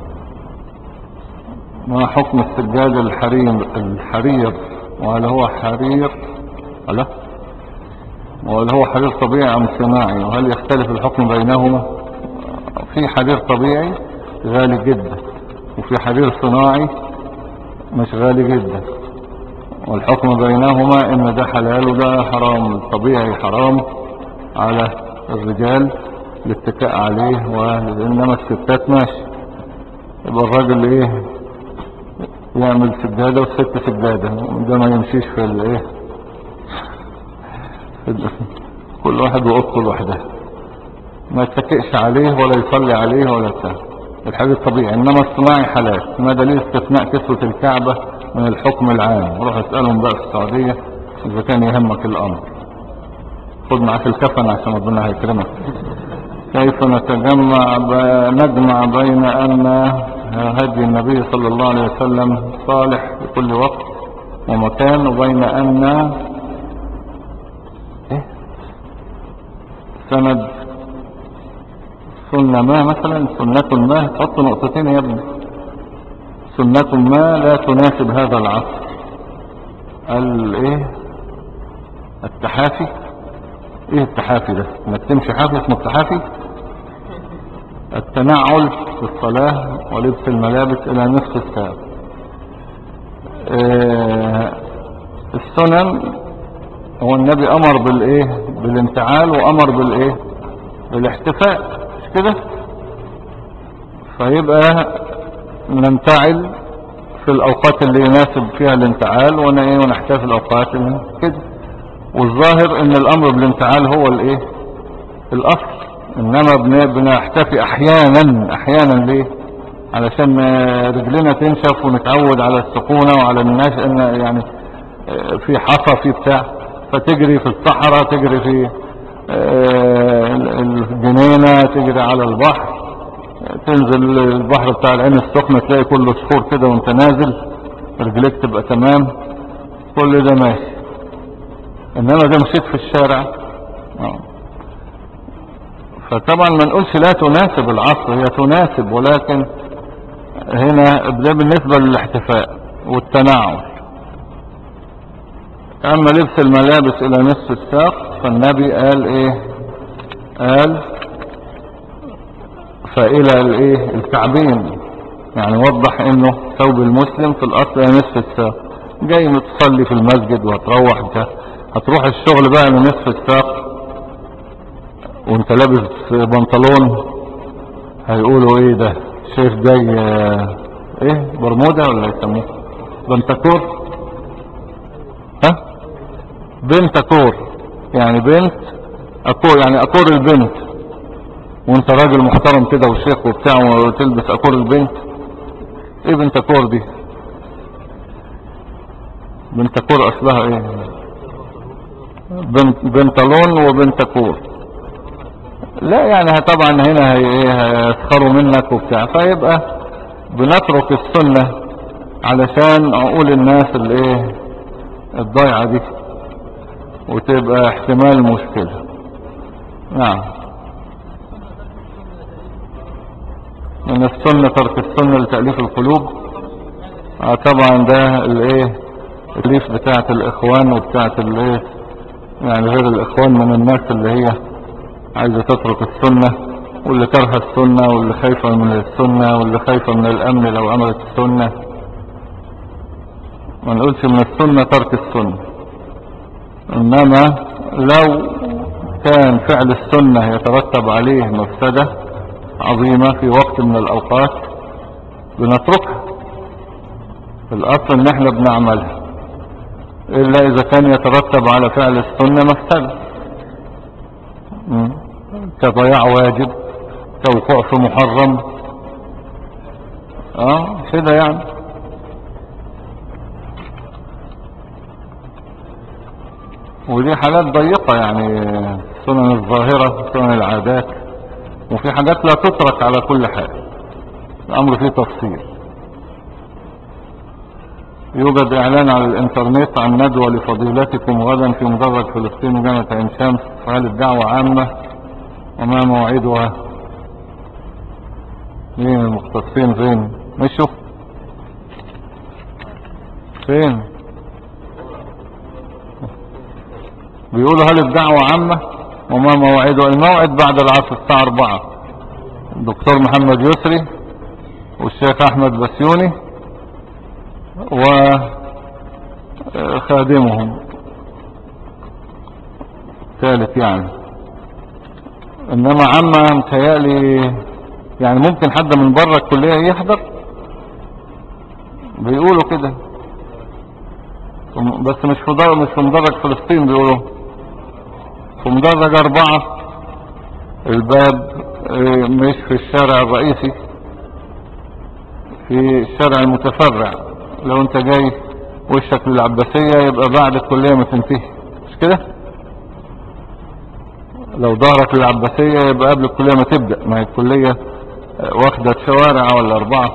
ما حكم السجاد الحرير، وهل هو حرير لا وهل هو حرير طبيعي ام صناعي، وهل يختلف الحكم بينهما؟ في حرير طبيعي غالي جدا، وفي حرير صناعي مش غالي جدا، والحكم بينهما ان ده حلال وده حرام. الطبيعي حرام على الرجال الاتكاء عليه، وانما الستات ماشي. يبقى الراجل ايه يعمل سجادة والست سجادة، ده ما يمشيش في الايه كل واحد وقفه لوحده، ما يتكئش عليه ولا يصلي عليه ولا بتاع. الحديث طبيعي، انما الصناعي حلال. ما دليل استثناء كسوة الكعبة من الحكم العام؟ روح اسألهم بقى في السعودية اذا كان يهمك الامر. خد معاك الكفن عشان ربنا هيكرمك. كيف نجمع بين ان هدي النبي صلى الله عليه وسلم صالح في كل وقت ومكان، وبين ان سند سنة ما، مثلا سنة ما، تحط نقطتين يا ابني، سنة ما لا تناسب هذا العصر. ايه التحافي؟ ايه التحافي ده؟ انك تمشي حافي اسمه التحافي؟ التنعل في الصلاة ولبس الملابس الى نصف الساق. السنن هو النبي امر بالايه بالانتعال، وامر بالايه بالاحتفاء، مش كده؟ فيبقى ننتعل في الاوقات اللي يناسب فيها الانتعال، ونحتفل الاوقات كده. والظاهر ان الامر بالانتعال هو الايه الاصل، انما بنحتفي احيانا ليه؟ علشان رجلنا تنشف ونتعود على السخونة وعلى الناس، ان يعني في حصى في بتاع، فتجري في الصحراء، تجري في الجنينة، تجري على البحر، تنزل البحر بتاع العين السخنة تلاقي كله صخور كده وانت نازل، رجليك تبقى تمام، كل ده ماشي. انما ده مشيت في الشارع فطبعا ما نقولش لا تناسب العصر، هي تناسب، ولكن هنا ده بالنسبة للاحتفاء والتناعل. اما لبس الملابس الى نصف الساق، فالنبي قال ايه؟ قال فإلى الايه الكعبين، يعني وضح انه ثوب المسلم في الاصل نصف الساق. جاي متصلي في المسجد هتروح الشغل بقى لنصف الساق وانت لابس بنطلون، هيقولوا ايه ده؟ شايف جاي ايه برمودا ولا يسموه بنتكور؟ بنت كور، يعني بنت اكور، يعني اكور البنت، وانت راجل محترم كده وشيخ وبتاع وتلبس اكور البنت. ايه بنت كور دي؟ بنت كور اصلها ايه؟ بنطلون وبنت كور. لا يعني طبعا هنا هيسخروا منك وبتاع، فيبقى بنترك السنة علشان عقول الناس الايه الضيعة دي، وتبقى احتمال مشكلة. نعم. من السنة ترك السنة لتأليف القلوب. طبعا ده الايه التأليف بتاعة الاخوان وبتاعة الايه، يعني غير الاخوان من الناس اللي هي عايزة تترك السنة، واللي كره السنة، واللي خايفة من السنة، واللي خايفة من الامن لو عملت السنة. ما نقولش من السنة ترك السنة، انما لو كان فعل السنة يترتب عليه مفسدة عظيمة في وقت من الاوقات بنتركها. الاصل ان احنا بنعملها الا اذا كان يترتب على فعل السنة مفسدة، كضياع واجب، كوقوع في محرم، كده يعني. ودي حالات ضيقة يعني، سنن الظاهرة، سنن العادات، وفي حاجات لا تترك على كل حال، الامر فيه تفصيل. يوجد اعلان على الانترنت عن ندوة لفضيلتكم غدا في مدرج فلسطين جامعة عين شمس، فهل الدعوة عامة وما موعدها؟ مين المختصين فين مشوا فين؟ بيقولوا هل الدعوة عامة وما موعدها؟ الموعد بعد العصر الساعة 4. الدكتور محمد يسري والشيخ احمد بسيوني وخادمهم ثالث يعني. انما عامة متهيألي يعني ممكن حد من بره الكلية يحضر، بيقولوا كده، بس مش في مدرج فلسطين، بيقولوا في مدرج 4. الباب مش في الشارع الرئيسي، في الشارع المتفرع. لو انت جاي وشك للعباسية يبقى بعد الكلية ما تنتهي، مش كده؟ لو ظهرك للعباسية يبقى قبل الكلية ما تبدأ، ما هي الكلية واخدة شوارع ولا 4.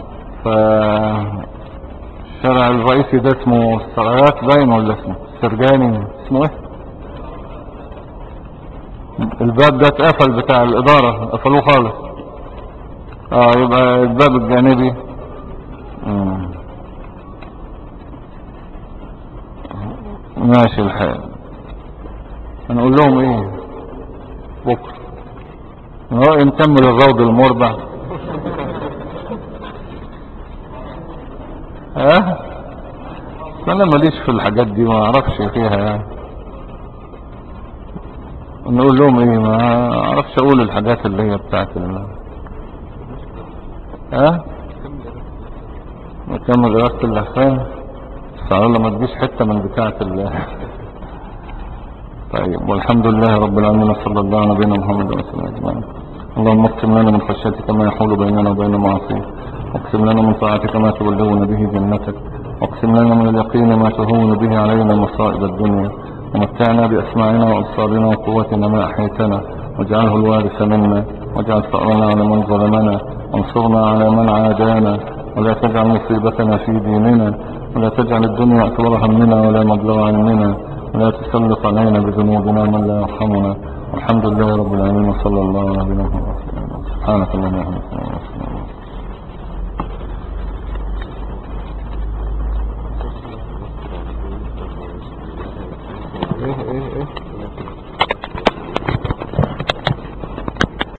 الشارع الرئيسي ده اسمه السرايات باين ولا اسمه السرجاني، اسمه ايه؟ الباب ده اتقفل، بتاع الإدارة قفلوه خالص. يبقى الباب الجانبي. ماشي الحال. هنقول لهم ايه بكرة؟ نكمل الروض المربع. انا ماليش في الحاجات دي، ما اعرفش فيها يعني. نقول لهم ايه؟ ما اعرفش اقول الحاجات اللي هي بتاعت نكمل دراسة الاحسان. الله ما تجيش حتة من بتاعت طيب، والحمد لله رب العالمين، صلى الله على نبينا محمد وسلم اجمعين. اللهم اقسم لنا من خشيتك ما يحول بيننا وبين معاصيك، واقسم لنا من طاعتك ما تبلغنا به جنتك، واقسم لنا من اليقين ما تهون به علينا مصائب الدنيا، ومتعنا بأسماعنا وأبصارنا وقوتنا ما أحيتنا، واجعله الوارث منا، واجعل ثأرنا على من ظلمنا، وانصرنا على من عادانا، ولا تجعل مصيبتنا في ديننا، ولا تجعل الدنيا أكبر همنا ولا مبلغ علمنا، ولا تسلط علينا بذنوبنا من لا يرحمنا. والحمد لله رب العالمين، وصلى الله على نبينا محمد. سبحانك اللهم وبحمدك.